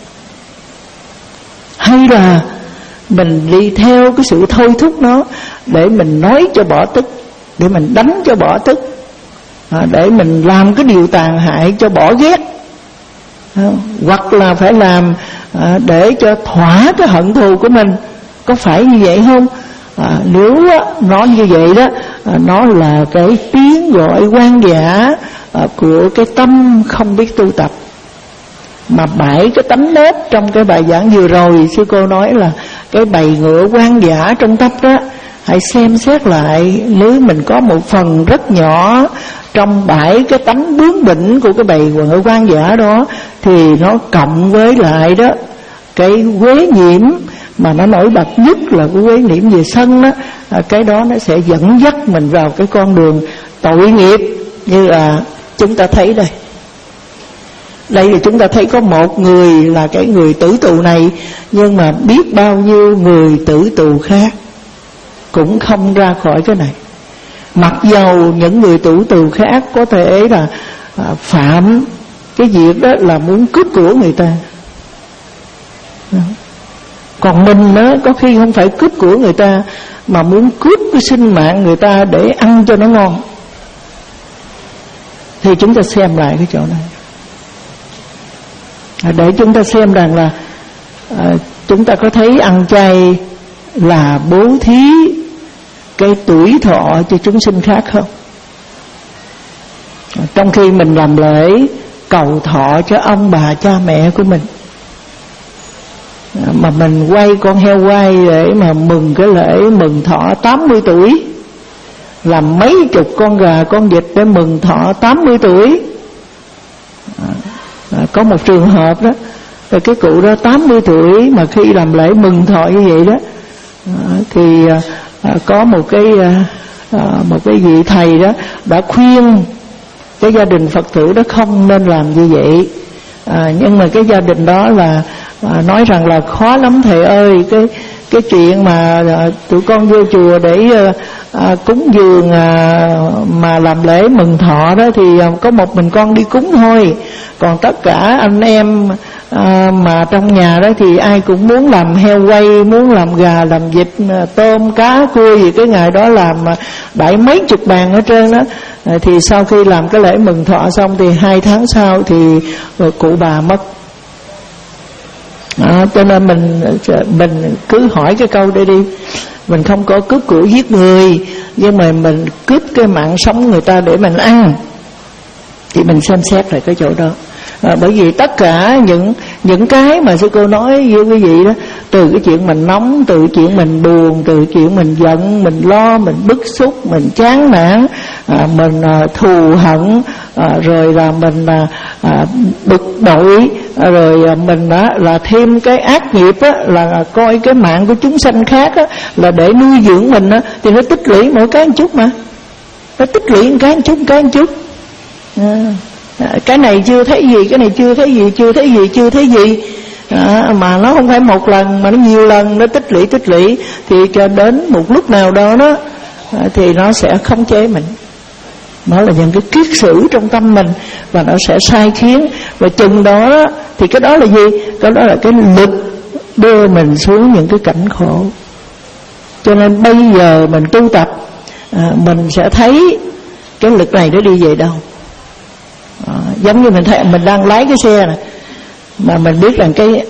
Hay là mình đi theo cái sự thôi thúc nó để mình nói cho bỏ tức, để mình đánh cho bỏ tức, à, để mình làm cái điều tàn hại cho bỏ ghét, à, hoặc là phải làm à, để cho thỏa cái hận thù của mình. Có phải như vậy không? À, nếu á, nó như vậy đó, à, nó là cái tiếng gọi hoang dã à, của cái tâm không biết tu tập. Mà bảy cái tánh nết trong cái bài giảng vừa rồi, sư cô nói là cái bầy ngựa hoang dã trong tâm đó, hãy xem xét lại nếu mình có một phần rất nhỏ trong bảy cái tánh bướng bỉnh của cái bầy ngựa hoang dã đó, thì nó cộng với lại đó cái quế nhiễm mà nó nổi bật nhất là cái quế niệm về sân đó, à, cái đó nó sẽ dẫn dắt mình vào cái con đường tội nghiệp. Như là chúng ta thấy đây, đây là chúng ta thấy có một người là cái người tử tù này, nhưng mà biết bao nhiêu người tử tù khác cũng không ra khỏi cái này. Mặc dầu những người tử tù khác có thể là à, phạm cái việc đó là muốn cướp của người ta, còn mình đó có khi không phải cướp của người ta, mà muốn cướp cái sinh mạng người ta để ăn cho nó ngon. Thì chúng ta xem lại cái chỗ này, để chúng ta xem rằng là à, chúng ta có thấy ăn chay là bố thí cái tuổi thọ cho chúng sinh khác không? Trong khi mình làm lễ cầu thọ cho ông bà cha mẹ của mình, mà mình quay con heo quay để mà mừng cái lễ mừng thọ tám mươi tuổi, làm mấy chục con gà con vịt để mừng thọ tám mươi tuổi. À, có một trường hợp đó, rồi cái cụ đó tám mươi tuổi mà khi làm lễ mừng thọ như vậy đó, à, thì à, có một cái à, một cái vị thầy đó đã khuyên cái gia đình Phật tử đó không nên làm như vậy. À, nhưng mà cái gia đình đó là à, nói rằng là khó lắm thầy ơi, cái cái chuyện mà à, tụi con vô chùa để à, cúng dường à, mà làm lễ mừng thọ đó thì à, có một mình con đi cúng thôi, còn tất cả anh em à, mà trong nhà đó thì ai cũng muốn làm heo quay, muốn làm gà, làm vịt, tôm, cá, cua gì cái ngày đó làm đại mấy chục bàn ở trên đó. À, thì sau khi làm cái lễ mừng thọ xong thì hai tháng sau thì cụ bà mất. À, cho nên mình mình cứ hỏi cái câu đây đi, mình không có cướp của giết người, nhưng mà mình cướp cái mạng sống người ta để mình ăn, thì mình xem xét lại cái chỗ đó. À, bởi vì tất cả những những cái mà sư cô nói với quý vị đó, từ cái chuyện mình nóng, từ chuyện mình buồn, từ chuyện mình giận, mình lo, mình bức xúc, mình chán nản, à, mình à, thù hận, à, rồi là mình à, à, bực bội, à, rồi à, mình á, là thêm cái ác nghiệp á, là coi cái mạng của chúng sanh khác á, là để nuôi dưỡng mình á, thì nó tích lũy mỗi cái một chút, mà nó tích lũy một cái một chút, một cái một chút. À, cái này chưa thấy gì, cái này chưa thấy gì, chưa thấy gì, chưa thấy gì, à, mà nó không phải một lần mà nó nhiều lần, nó tích lũy tích lũy thì cho đến một lúc nào đó đó à, thì nó sẽ khống chế mình. Nó là những cái kiết sử trong tâm mình, và nó sẽ sai khiến, và chừng đó, đó thì cái đó là gì? Cái đó là cái lực đưa mình xuống những cái cảnh khổ. Cho nên bây giờ mình tu tập, à, mình sẽ thấy cái lực này nó đi về đâu. À, giống như mình thấy mình đang lái cái xe này, mà mình biết rằng cái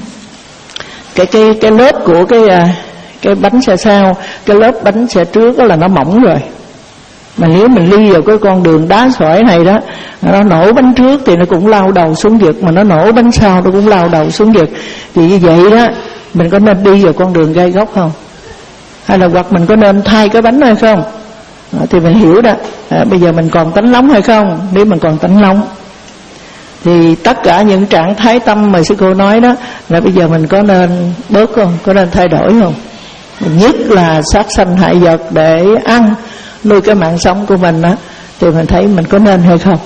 cái cái cái lớp của cái cái bánh xe sau, cái lớp bánh xe trước đó là nó mỏng rồi. Mà nếu mình đi vào cái con đường đá sỏi này đó, nó nổ bánh trước thì nó cũng lao đầu xuống vực, mà nó nổ bánh sau nó cũng lao đầu xuống vực. Thì như vậy đó, mình có nên đi vào con đường gai góc không? Hay là hoặc mình có nên thay cái bánh hay không? À, thì mình hiểu đó, à, bây giờ mình còn tánh nóng hay không? Nếu mình còn tánh nóng thì tất cả những trạng thái tâm mà sư cô nói đó, là bây giờ mình có nên bớt không? Có nên thay đổi không? Nhất là sát sanh hại vật để ăn nuôi cái mạng sống của mình đó, thì mình thấy mình có nên hay không?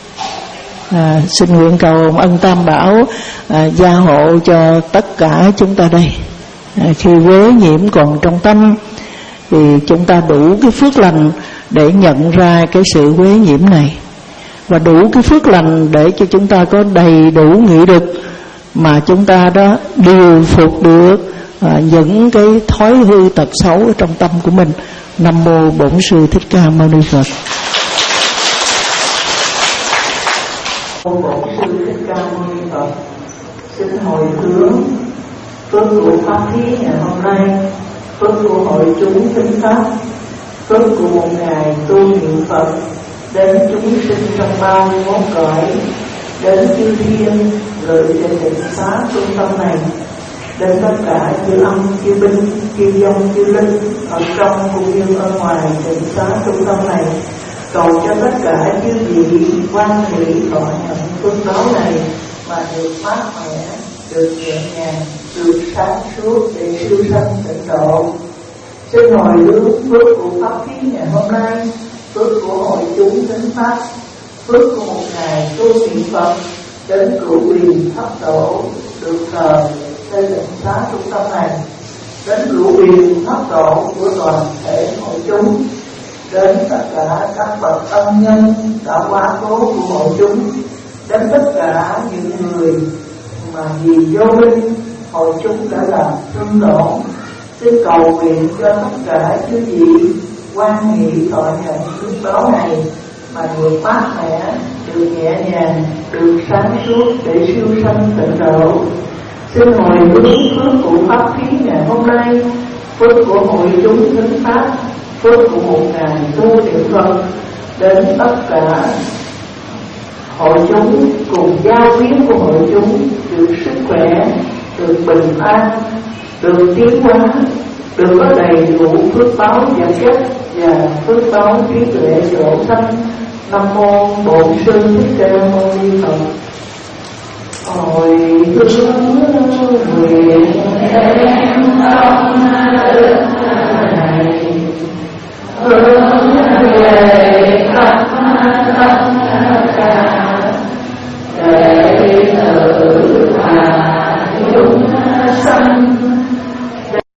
À, xin nguyện cầu ông Ân Tam Bảo à, gia hộ cho tất cả chúng ta đây. À, khi quế nhiễm còn trong tâm thì chúng ta đủ cái phước lành để nhận ra cái sự quế nhiễm này, và đủ cái phước lành để cho chúng ta có đầy đủ nghị lực mà chúng ta đó điều phục được à, những cái thói hư tật xấu ở trong tâm của mình. Nam mô Bổn Sư Thích Ca Mâu Ni Phật. Bổn Sư Thích Ca Mâu Ni Phật xin hồi hướng phước của pháp thí ngày hôm nay, phước của hội chúng tinh pháp, phước của một ngày tu niệm Phật đến chúng sinh trong bao nhiêu món cõi, đến chư thiên gửi về tịnh xá trung tâm này, đến tất cả chư âm, chư binh, chư dông, chư linh ở trong cũng như ở ngoài tịnh xá trung tâm này, cầu cho tất cả chư vị quan hỷ thọ nhận phước báo này mà được mát mẻ được nhẹ nhàng, được sáng suốt để siêu sanh tịnh độ. Xin hồi hướng phước của pháp khí ngày hôm nay, phước của hội chúng thính pháp, phước của một ngày tu niệm Phật đến cửu quyền thất độ được thờ xây dựng xá trung tâm này, đến cửu quyền thất độ của toàn thể hội chúng, đến tất cả các bậc ân nhân đã quá cố của hội chúng, đến tất cả những người mà vì vô minh hội chúng đã làm thương tổn. Xin cầu nguyện cho tất cả chư vị quan nghị thọ nhận phước báo này mà được mát mẻ, được nhẹ nhàng, được sáng suốt để siêu sanh tịnh độ. Xin hồi hướng phước của pháp khí ngày hôm nay, phước của hội chúng thính pháp, phước của một ngày tu niệm Phật đến tất cả hội chúng cùng giao quyến của hội chúng được sức khỏe, được bình an, được tiến hóa, được có đầy đủ phước báo vật chất và phước báo trí tuệ độ sanh. Nam mô Bổn Sư Thích Ca Mâu Ni Phật. Hồi hướng